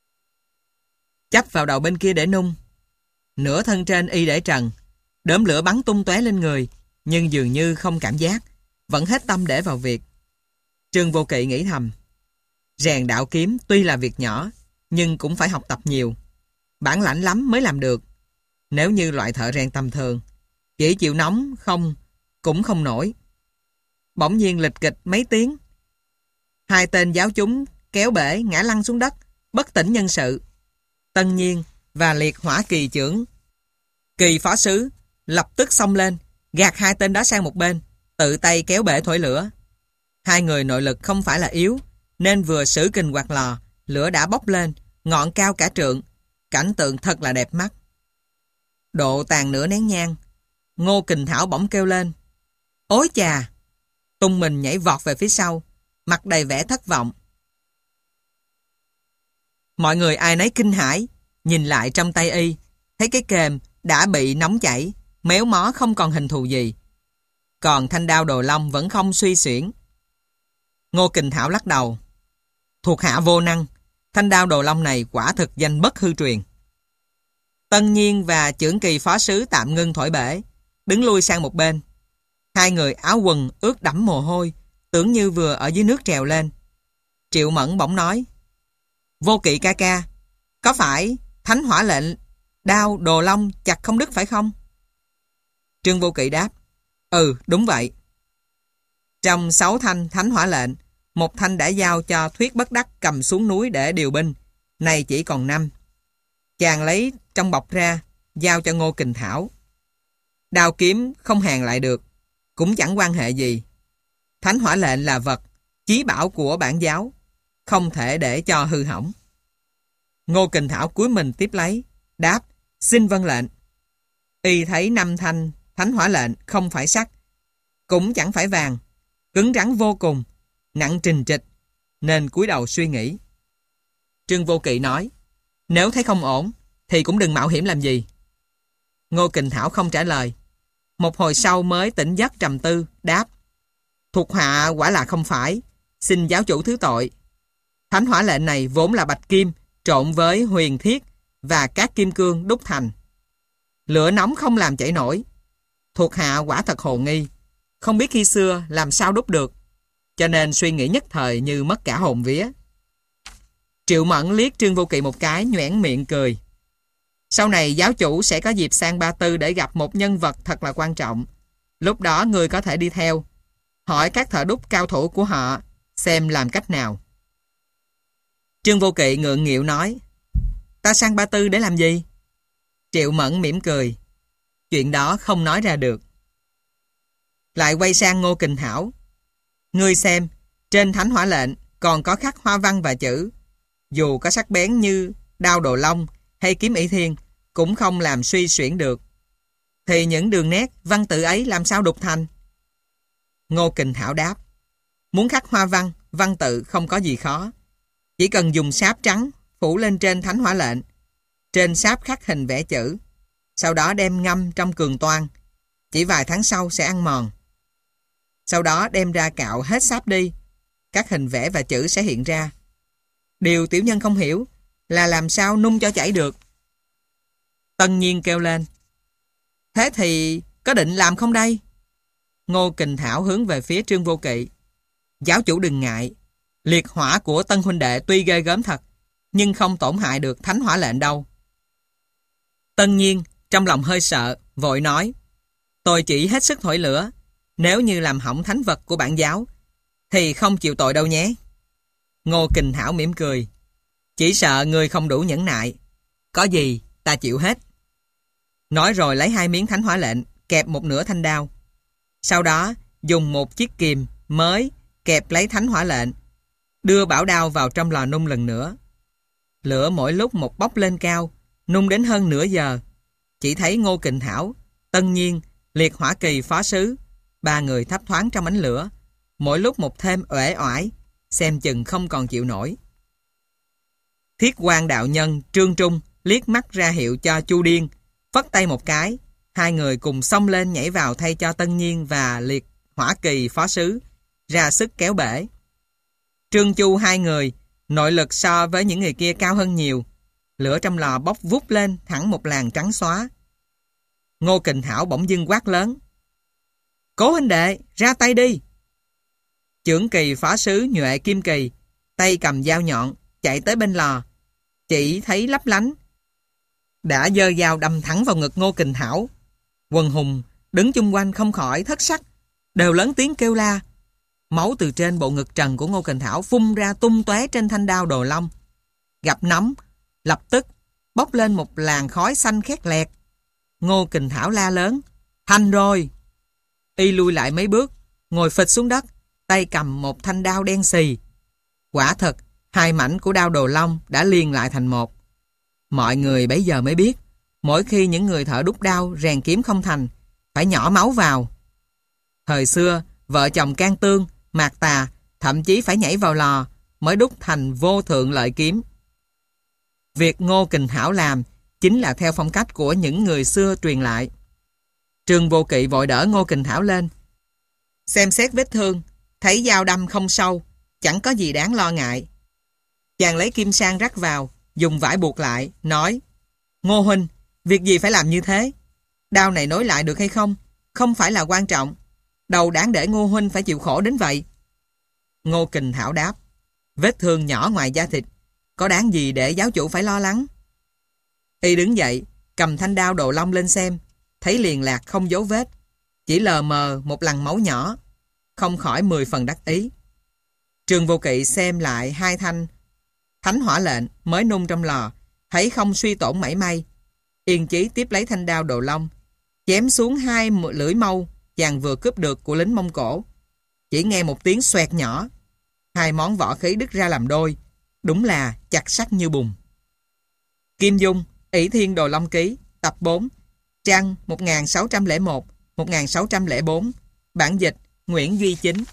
Speaker 1: chắp vào đầu bên kia để nung. Nửa thân trên y để trần, đốm lửa bắn tung tóe lên người, nhưng dường như không cảm giác, vẫn hết tâm để vào việc. Trương Vô Kỵ nghĩ thầm: Rèn đạo kiếm tuy là việc nhỏ, nhưng cũng phải học tập nhiều, bản lãnh lắm mới làm được. Nếu như loại thợ rèn tầm thường, chỉ chịu nóng không cũng không nổi. Bỗng nhiên lịch kịch mấy tiếng, hai tên giáo chúng kéo bể ngã lăn xuống đất, bất tỉnh nhân sự. Tân Nhiên và liệt hỏa kỳ trưởng Kỳ phó sứ lập tức xông lên, gạt hai tên đó sang một bên, tự tay kéo bể thổi lửa. Hai người nội lực không phải là yếu, nên vừa sử kình quạt lò, lửa đã bốc lên, ngọn cao cả trượng. Cảnh tượng thật là đẹp mắt. Độ tàn nửa nén nhang, Ngô Kình Thảo bỗng kêu lên: Ối chà! Tung mình nhảy vọt về phía sau, mặt đầy vẻ thất vọng. Mọi người ai nấy kinh hãi, nhìn lại trong tay y, thấy cái kềm đã bị nóng chảy, méo mó không còn hình thù gì. Còn thanh đao đồ long vẫn không suy xuyển. Ngô Kình Thảo lắc đầu: Thuộc hạ vô năng, thanh đao đồ long này quả thực danh bất hư truyền. Tân Nhiên và trưởng kỳ phó sứ tạm ngưng thổi bể, đứng lui sang một bên. Hai người áo quần ướt đẫm mồ hôi, tưởng như vừa ở dưới nước trèo lên. Triệu Mẫn bỗng nói: Vô Kỵ ca ca, có phải thánh hỏa lệnh đao đồ long chặt không đứt phải không? Trương Vô Kỵ đáp: Ừ, đúng vậy. Trong sáu thanh thánh hỏa lệnh, một thanh đã giao cho Thuyết Bất Đắc cầm xuống núi để điều binh, nay chỉ còn năm. Chàng lấy trong bọc ra, giao cho Ngô Kình Thảo. Đao kiếm không hàn lại được, cũng chẳng quan hệ gì. Thánh hỏa lệnh là vật chí bảo của bản giáo, không thể để cho hư hỏng. Ngô Kình Thảo cúi mình tiếp lấy, đáp: Xin vâng lệnh. Y thấy năm thanh thánh hỏa lệnh không phải sắt, cũng chẳng phải vàng, cứng rắn vô cùng, nặng trình trịch, nên cúi đầu suy nghĩ. Trương Vô Kỵ nói: Nếu thấy không ổn thì cũng đừng mạo hiểm làm gì. Ngô Kình Thảo không trả lời. Một hồi sau mới tỉnh giấc trầm tư, đáp: Thuộc hạ quả là không phải, xin giáo chủ thứ tội. Thánh hỏa lệnh này vốn là bạch kim trộn với huyền thiết và các kim cương đúc thành. Lửa nóng không làm chảy nổi. Thuộc hạ quả thật hồ nghi, không biết khi xưa làm sao đúc được, cho nên suy nghĩ nhất thời như mất cả hồn vía. Triệu Mẫn liếc Trương Vô Kỵ một cái, nhoẻn miệng cười. Sau này giáo chủ sẽ có dịp sang Ba Tư để gặp một nhân vật thật là quan trọng. Lúc đó người có thể đi theo, hỏi các thợ đúc cao thủ của họ xem làm cách nào. Trương Vô Kỵ ngượng nghịu nói: Ta sang Ba Tư để làm gì? Triệu Mẫn mỉm cười: Chuyện đó không nói ra được. Lại quay sang Ngô Kình Thảo: Ngươi xem, trên thánh hỏa lệnh còn có khắc hoa văn và chữ. Dù có sắc bén như đao đồ long hay kiếm ỷ thiên, cũng không làm suy xuyển được. Thì những đường nét văn tự ấy làm sao đục thành? Ngô Kình Thảo đáp: Muốn khắc hoa văn, văn tự không có gì khó. Chỉ cần dùng sáp trắng phủ lên trên thánh hỏa lệnh, trên sáp khắc hình vẽ chữ, sau đó đem ngâm trong cường toan. Chỉ vài tháng sau sẽ ăn mòn. Sau đó đem ra cạo hết sáp đi, các hình vẽ và chữ sẽ hiện ra. Điều tiểu nhân không hiểu là làm sao nung cho chảy được. Tân Nhiên kêu lên: Thế thì có định làm không đây? Ngô Kình Thảo hướng về phía Trương Vô Kỵ: Giáo chủ đừng ngại, liệt hỏa của Tân huynh đệ tuy ghê gớm thật, nhưng không tổn hại được thánh hỏa lệnh đâu. Tân Nhiên trong lòng hơi sợ, vội nói: Tôi chỉ hết sức thổi lửa, nếu như làm hỏng thánh vật của bản giáo thì không chịu tội đâu nhé. Ngô Kình Thảo mỉm cười: Chỉ sợ người không đủ nhẫn nại, có gì ta chịu hết. Nói rồi lấy hai miếng thánh hỏa lệnh kẹp một nửa thanh đao. Sau đó dùng một chiếc kìm mới kẹp lấy thánh hỏa lệnh, đưa bảo đao vào trong lò nung lần nữa. Lửa mỗi lúc một bốc lên cao, nung đến hơn nửa giờ. Chỉ thấy Ngô Kình Thảo, Tân Nhiên, Liệt Hỏa Kỳ phó sứ, ba người thấp thoáng trong ánh lửa, mỗi lúc một thêm uể oải, xem chừng không còn chịu nổi. Thiết Quan đạo nhân Trương Trung liếc mắt ra hiệu cho Chu Điên, phất tay một cái, hai người cùng xông lên nhảy vào thay cho Tân Nhiên và Liệt Hỏa Kỳ phó sứ ra sức kéo bể. Trương Chu hai người nội lực so với những người kia cao hơn nhiều. Lửa trong lò bốc vút lên thẳng một làn trắng xóa. Ngô Kình Thảo bỗng dưng quát lớn: Cố huynh đệ, ra tay đi! Chưởng Kỳ phó sứ Nhuệ Kim Kỳ tay cầm dao nhọn chạy tới bên lò, chỉ thấy lấp lánh, đã giơ dao đâm thẳng vào ngực Ngô Kình Thảo. Quần hùng đứng chung quanh không khỏi thất sắc, đều lớn tiếng kêu la. Máu từ trên bộ ngực trần của Ngô Kình Thảo phun ra tung tóe trên thanh đao đồ long. Gặp nóng, lập tức bốc lên một làn khói xanh khét lẹt. Ngô Kình Thảo la lớn: Thành rồi! Y lui lại mấy bước, ngồi phịch xuống đất, tay cầm một thanh đao đen xì. Quả thật, hai mảnh của đao đồ long đã liền lại thành một. Mọi người bấy giờ mới biết, mỗi khi những người thợ đúc đao rèn kiếm không thành, phải nhỏ máu vào. Thời xưa, vợ chồng Can Tương, Mạc Tà thậm chí phải nhảy vào lò mới đúc thành vô thượng lợi kiếm. Việc Ngô Kình Thảo làm chính là theo phong cách của những người xưa truyền lại. Trương Vô Kỵ vội đỡ Ngô Kình Thảo lên, xem xét vết thương, thấy dao đâm không sâu, chẳng có gì đáng lo ngại. Chàng lấy kim sang rắc vào, dùng vải buộc lại, nói: Ngô huynh, việc gì phải làm như thế? Đao này nối lại được hay không, không phải là quan trọng, đâu đáng để Ngô huynh phải chịu khổ đến vậy. Ngô Kình Thảo đáp: Vết thương nhỏ ngoài da thịt, có đáng gì để giáo chủ phải lo lắng? Y đứng dậy, cầm thanh đao đồ long lên xem, thấy liền lạc không dấu vết, chỉ lờ mờ một lằn máu nhỏ, không khỏi mười phần đắc ý. Trương Vô Kỵ xem lại hai thanh thánh hỏa lệnh mới nung trong lò, thấy không suy tổn mảy may, yên chí tiếp lấy thanh đao đồ long, chém xuống hai lưỡi mâu chàng vừa cướp được của lính Mông Cổ. Chỉ nghe một tiếng xoẹt nhỏ, hai món võ khí đứt ra làm đôi, đúng là chặt sắc như bùn. Kim Dung, ỷ Thiên Đồ Long Ký, tập bốn, trang một nghìn sáu trăm lẻ một đến một nghìn sáu trăm lẻ bốn, bản dịch Nguyễn Duy Chính.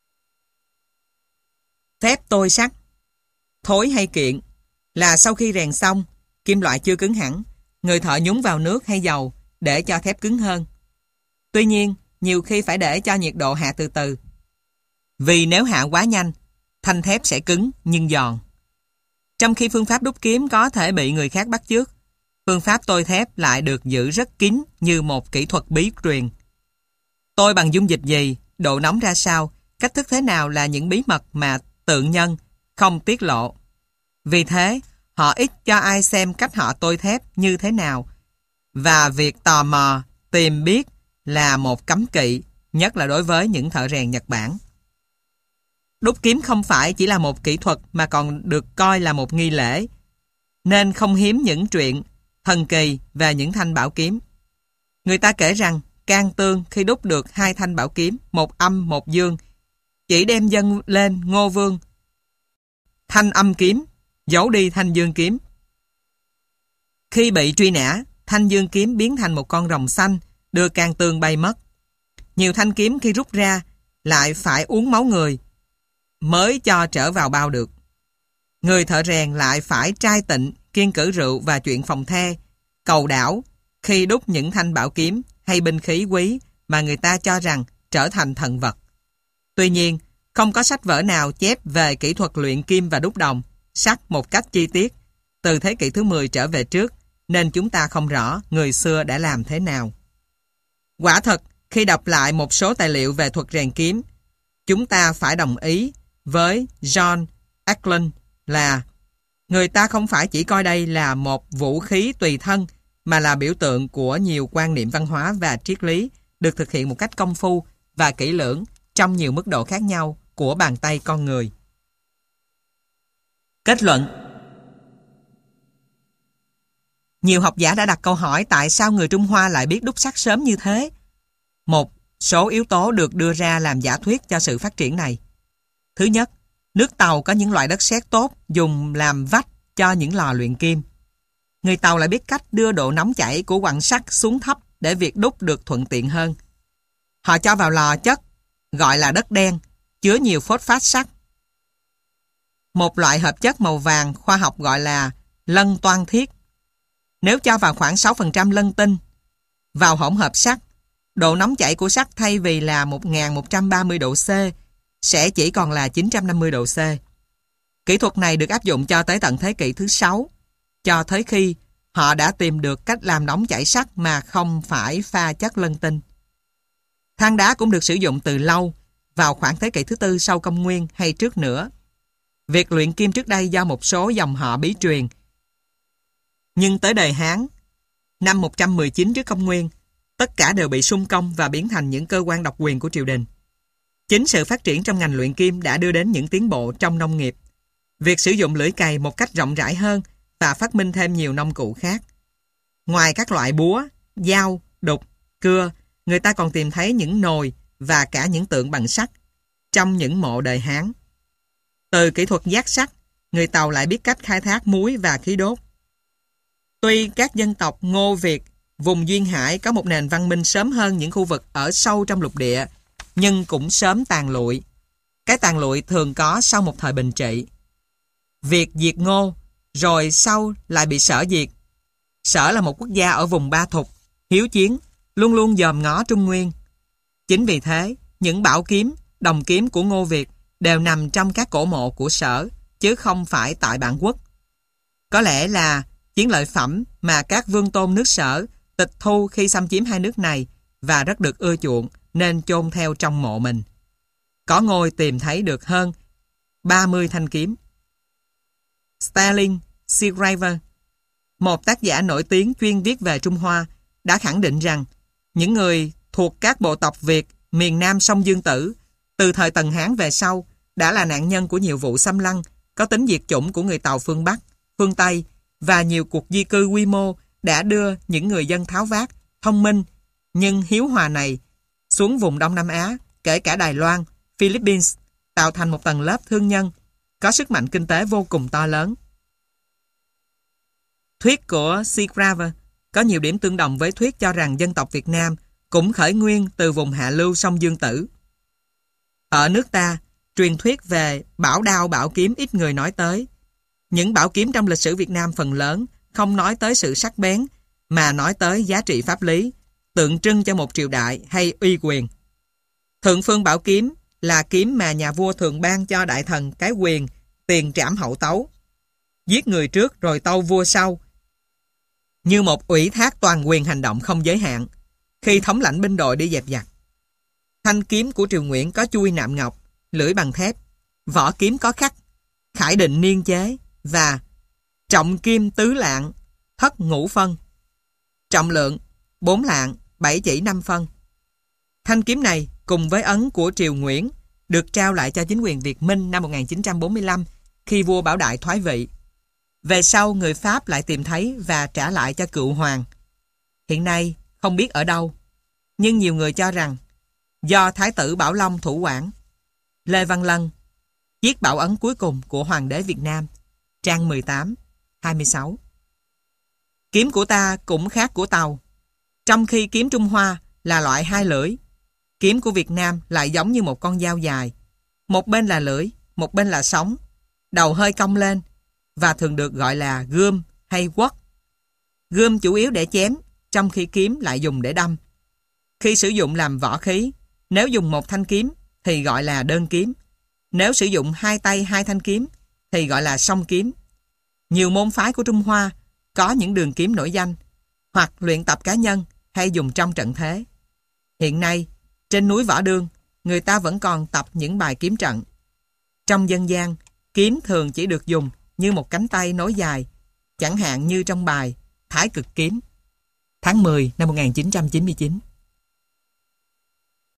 Speaker 1: Thép tôi sắt. Thối hay kiện là sau khi rèn xong, kim loại chưa cứng hẳn, người thợ nhúng vào nước hay dầu để cho thép cứng hơn. Tuy nhiên, nhiều khi phải để cho nhiệt độ hạ từ từ. Vì nếu hạ quá nhanh, thanh thép sẽ cứng nhưng giòn. Trong khi phương pháp đúc kiếm có thể bị người khác bắt chước, phương pháp tôi thép lại được giữ rất kín như một kỹ thuật bí truyền. Tôi bằng dung dịch gì, độ nóng ra sao, cách thức thế nào là những bí mật mà tượng nhân không tiết lộ. Vì thế, họ ít cho ai xem cách họ tôi thép như thế nào. Và việc tò mò, tìm biết là một cấm kỵ, nhất là đối với những thợ rèn Nhật Bản. Đúc kiếm không phải chỉ là một kỹ thuật mà còn được coi là một nghi lễ, nên không hiếm những chuyện thần kỳ về những thanh bảo kiếm. Người ta kể rằng Can Tương khi đúc được hai thanh bảo kiếm, một âm một dương, chỉ đem dâng lên Ngô Vương thanh âm kiếm, giấu đi thanh dương kiếm. Khi bị truy nã, thanh dương kiếm biến thành một con rồng xanh, đưa Can Tương bay mất. Nhiều thanh kiếm khi rút ra lại phải uống máu người mới cho trở vào bao được. Người thợ rèn lại phải trai tịnh, kiêng cữ rượu và chuyện phòng the, cầu đảo khi đúc những thanh bảo kiếm hay binh khí quý mà người ta cho rằng trở thành thần vật. Tuy nhiên, không có sách vở nào chép về kỹ thuật luyện kim và đúc đồng, sắt một cách chi tiết từ thế kỷ thứ mười trở về trước, nên chúng ta không rõ người xưa đã làm thế nào. Quả thật, khi đọc lại một số tài liệu về thuật rèn kiếm, chúng ta phải đồng ý với John Ackland là người ta không phải chỉ coi đây là một vũ khí tùy thân, mà là biểu tượng của nhiều quan niệm văn hóa và triết lý được thực hiện một cách công phu và kỹ lưỡng trong nhiều mức độ khác nhau của bàn tay con người. Kết luận. Nhiều học giả đã đặt câu hỏi tại sao người Trung Hoa lại biết đúc sắt sớm như thế. Một số yếu tố được đưa ra làm giả thuyết cho sự phát triển này. Thứ nhất, nước Tàu có những loại đất sét tốt dùng làm vách cho những lò luyện kim. Người Tàu lại biết cách đưa độ nóng chảy của quặng sắt xuống thấp để việc đúc được thuận tiện hơn. Họ cho vào lò chất gọi là đất đen, chứa nhiều phốt phát sắt. Một loại hợp chất màu vàng khoa học gọi là lân toan thiết. Nếu cho vào khoảng sáu phần trăm lân tinh vào hỗn hợp sắt, độ nóng chảy của sắt thay vì là một nghìn một trăm ba mươi độ C sẽ chỉ còn là chín trăm năm mươi độ C. Kỹ thuật này được áp dụng cho tới tận thế kỷ thứ sáu, cho tới khi họ đã tìm được cách làm nóng chảy sắt mà không phải pha chất lân tinh. Than đá cũng được sử dụng từ lâu, vào khoảng thế kỷ thứ tư sau công nguyên hay trước nữa. Việc luyện kim trước đây do một số dòng họ bí truyền. Nhưng tới đời Hán, năm một trăm mười chín trước công nguyên, tất cả đều bị sung công và biến thành những cơ quan độc quyền của triều đình. Chính sự phát triển trong ngành luyện kim đã đưa đến những tiến bộ trong nông nghiệp. Việc sử dụng lưỡi cày một cách rộng rãi hơn và phát minh thêm nhiều nông cụ khác. Ngoài các loại búa, dao, đục, cưa, người ta còn tìm thấy những nồi và cả những tượng bằng sắt trong những mộ đời Hán. Từ kỹ thuật giác sắt, người Tàu lại biết cách khai thác muối và khí đốt. Tuy các dân tộc Ngô Việt, vùng Duyên Hải có một nền văn minh sớm hơn những khu vực ở sâu trong lục địa, nhưng cũng sớm tàn lụi. Cái tàn lụi thường có sau một thời bình trị. Việc diệt Ngô, rồi sau lại bị Sở diệt. Sở là một quốc gia ở vùng Ba Thục, hiếu chiến, luôn luôn dòm ngó Trung Nguyên. Chính vì thế, những bảo kiếm, đồng kiếm của Ngô Việt đều nằm trong các cổ mộ của Sở, chứ không phải tại bản quốc. Có lẽ là chiến lợi phẩm mà các vương tôn nước Sở tịch thu khi xâm chiếm hai nước này và rất được ưa chuộng nên chôn theo trong mộ mình. Có ngôi tìm thấy được hơn ba mươi thanh kiếm. Sterling Seagraver, một tác giả nổi tiếng chuyên viết về Trung Hoa, đã khẳng định rằng những người thuộc các bộ tộc Việt miền Nam sông Dương Tử từ thời Tần Hán về sau đã là nạn nhân của nhiều vụ xâm lăng có tính diệt chủng của người Tàu phương Bắc, phương Tây và nhiều cuộc di cư quy mô đã đưa những người dân tháo vát, thông minh nhưng hiếu hòa này xuống vùng Đông Nam Á, kể cả Đài Loan, Philippines, tạo thành một tầng lớp thương nhân có sức mạnh kinh tế vô cùng to lớn. Thuyết của Seagraver có nhiều điểm tương đồng với thuyết cho rằng dân tộc Việt Nam cũng khởi nguyên từ vùng hạ lưu sông Dương Tử. Ở nước ta, truyền thuyết về bảo đao bảo kiếm ít người nói tới. Những bảo kiếm trong lịch sử Việt Nam phần lớn không nói tới sự sắc bén, mà nói tới giá trị pháp lý, tượng trưng cho một triều đại hay uy quyền. Thượng Phương Bảo Kiếm là kiếm mà nhà vua thường ban cho đại thần cái quyền tiền trảm hậu tấu, giết người trước rồi tâu vua sau, như một ủy thác toàn quyền hành động không giới hạn khi thống lãnh binh đội đi dẹp giặc. Thanh kiếm của Triều Nguyễn có chuôi nạm ngọc, lưỡi bằng thép, vỏ kiếm có khắc, khải định niên chế và trọng kim tứ lạng, thất ngũ phân. Trọng lượng bốn lạng, bảy chỉ năm phân. Thanh kiếm này cùng với ấn của Triều Nguyễn được trao lại cho chính quyền Việt Minh năm một nghìn chín trăm bốn mươi lăm khi vua Bảo Đại thoái vị. Về sau người Pháp lại tìm thấy và trả lại cho cựu hoàng. Hiện nay không biết ở đâu, nhưng nhiều người cho rằng do Thái tử Bảo Long thủ quản. Lê Văn Lân, Chiếc bảo ấn cuối cùng của Hoàng đế Việt Nam, trang mười tám, hai mươi sáu. Kiếm của ta cũng khác của Tàu. Trong khi kiếm Trung Hoa là loại hai lưỡi, kiếm của Việt Nam lại giống như một con dao dài. Một bên là lưỡi, một bên là sống, đầu hơi cong lên và thường được gọi là gươm hay quất. Gươm chủ yếu để chém, trong khi kiếm lại dùng để đâm. Khi sử dụng làm võ khí, nếu dùng một thanh kiếm thì gọi là đơn kiếm. Nếu sử dụng hai tay hai thanh kiếm thì gọi là song kiếm. Nhiều môn phái của Trung Hoa có những đường kiếm nổi danh, hoặc luyện tập cá nhân hay dùng trong trận thế. Hiện nay, trên núi Võ Đương, người ta vẫn còn tập những bài kiếm trận. Trong dân gian, kiếm thường chỉ được dùng như một cánh tay nối dài, chẳng hạn như trong bài Thái Cực Kiếm. Tháng mười năm một nghìn chín trăm chín mươi chín.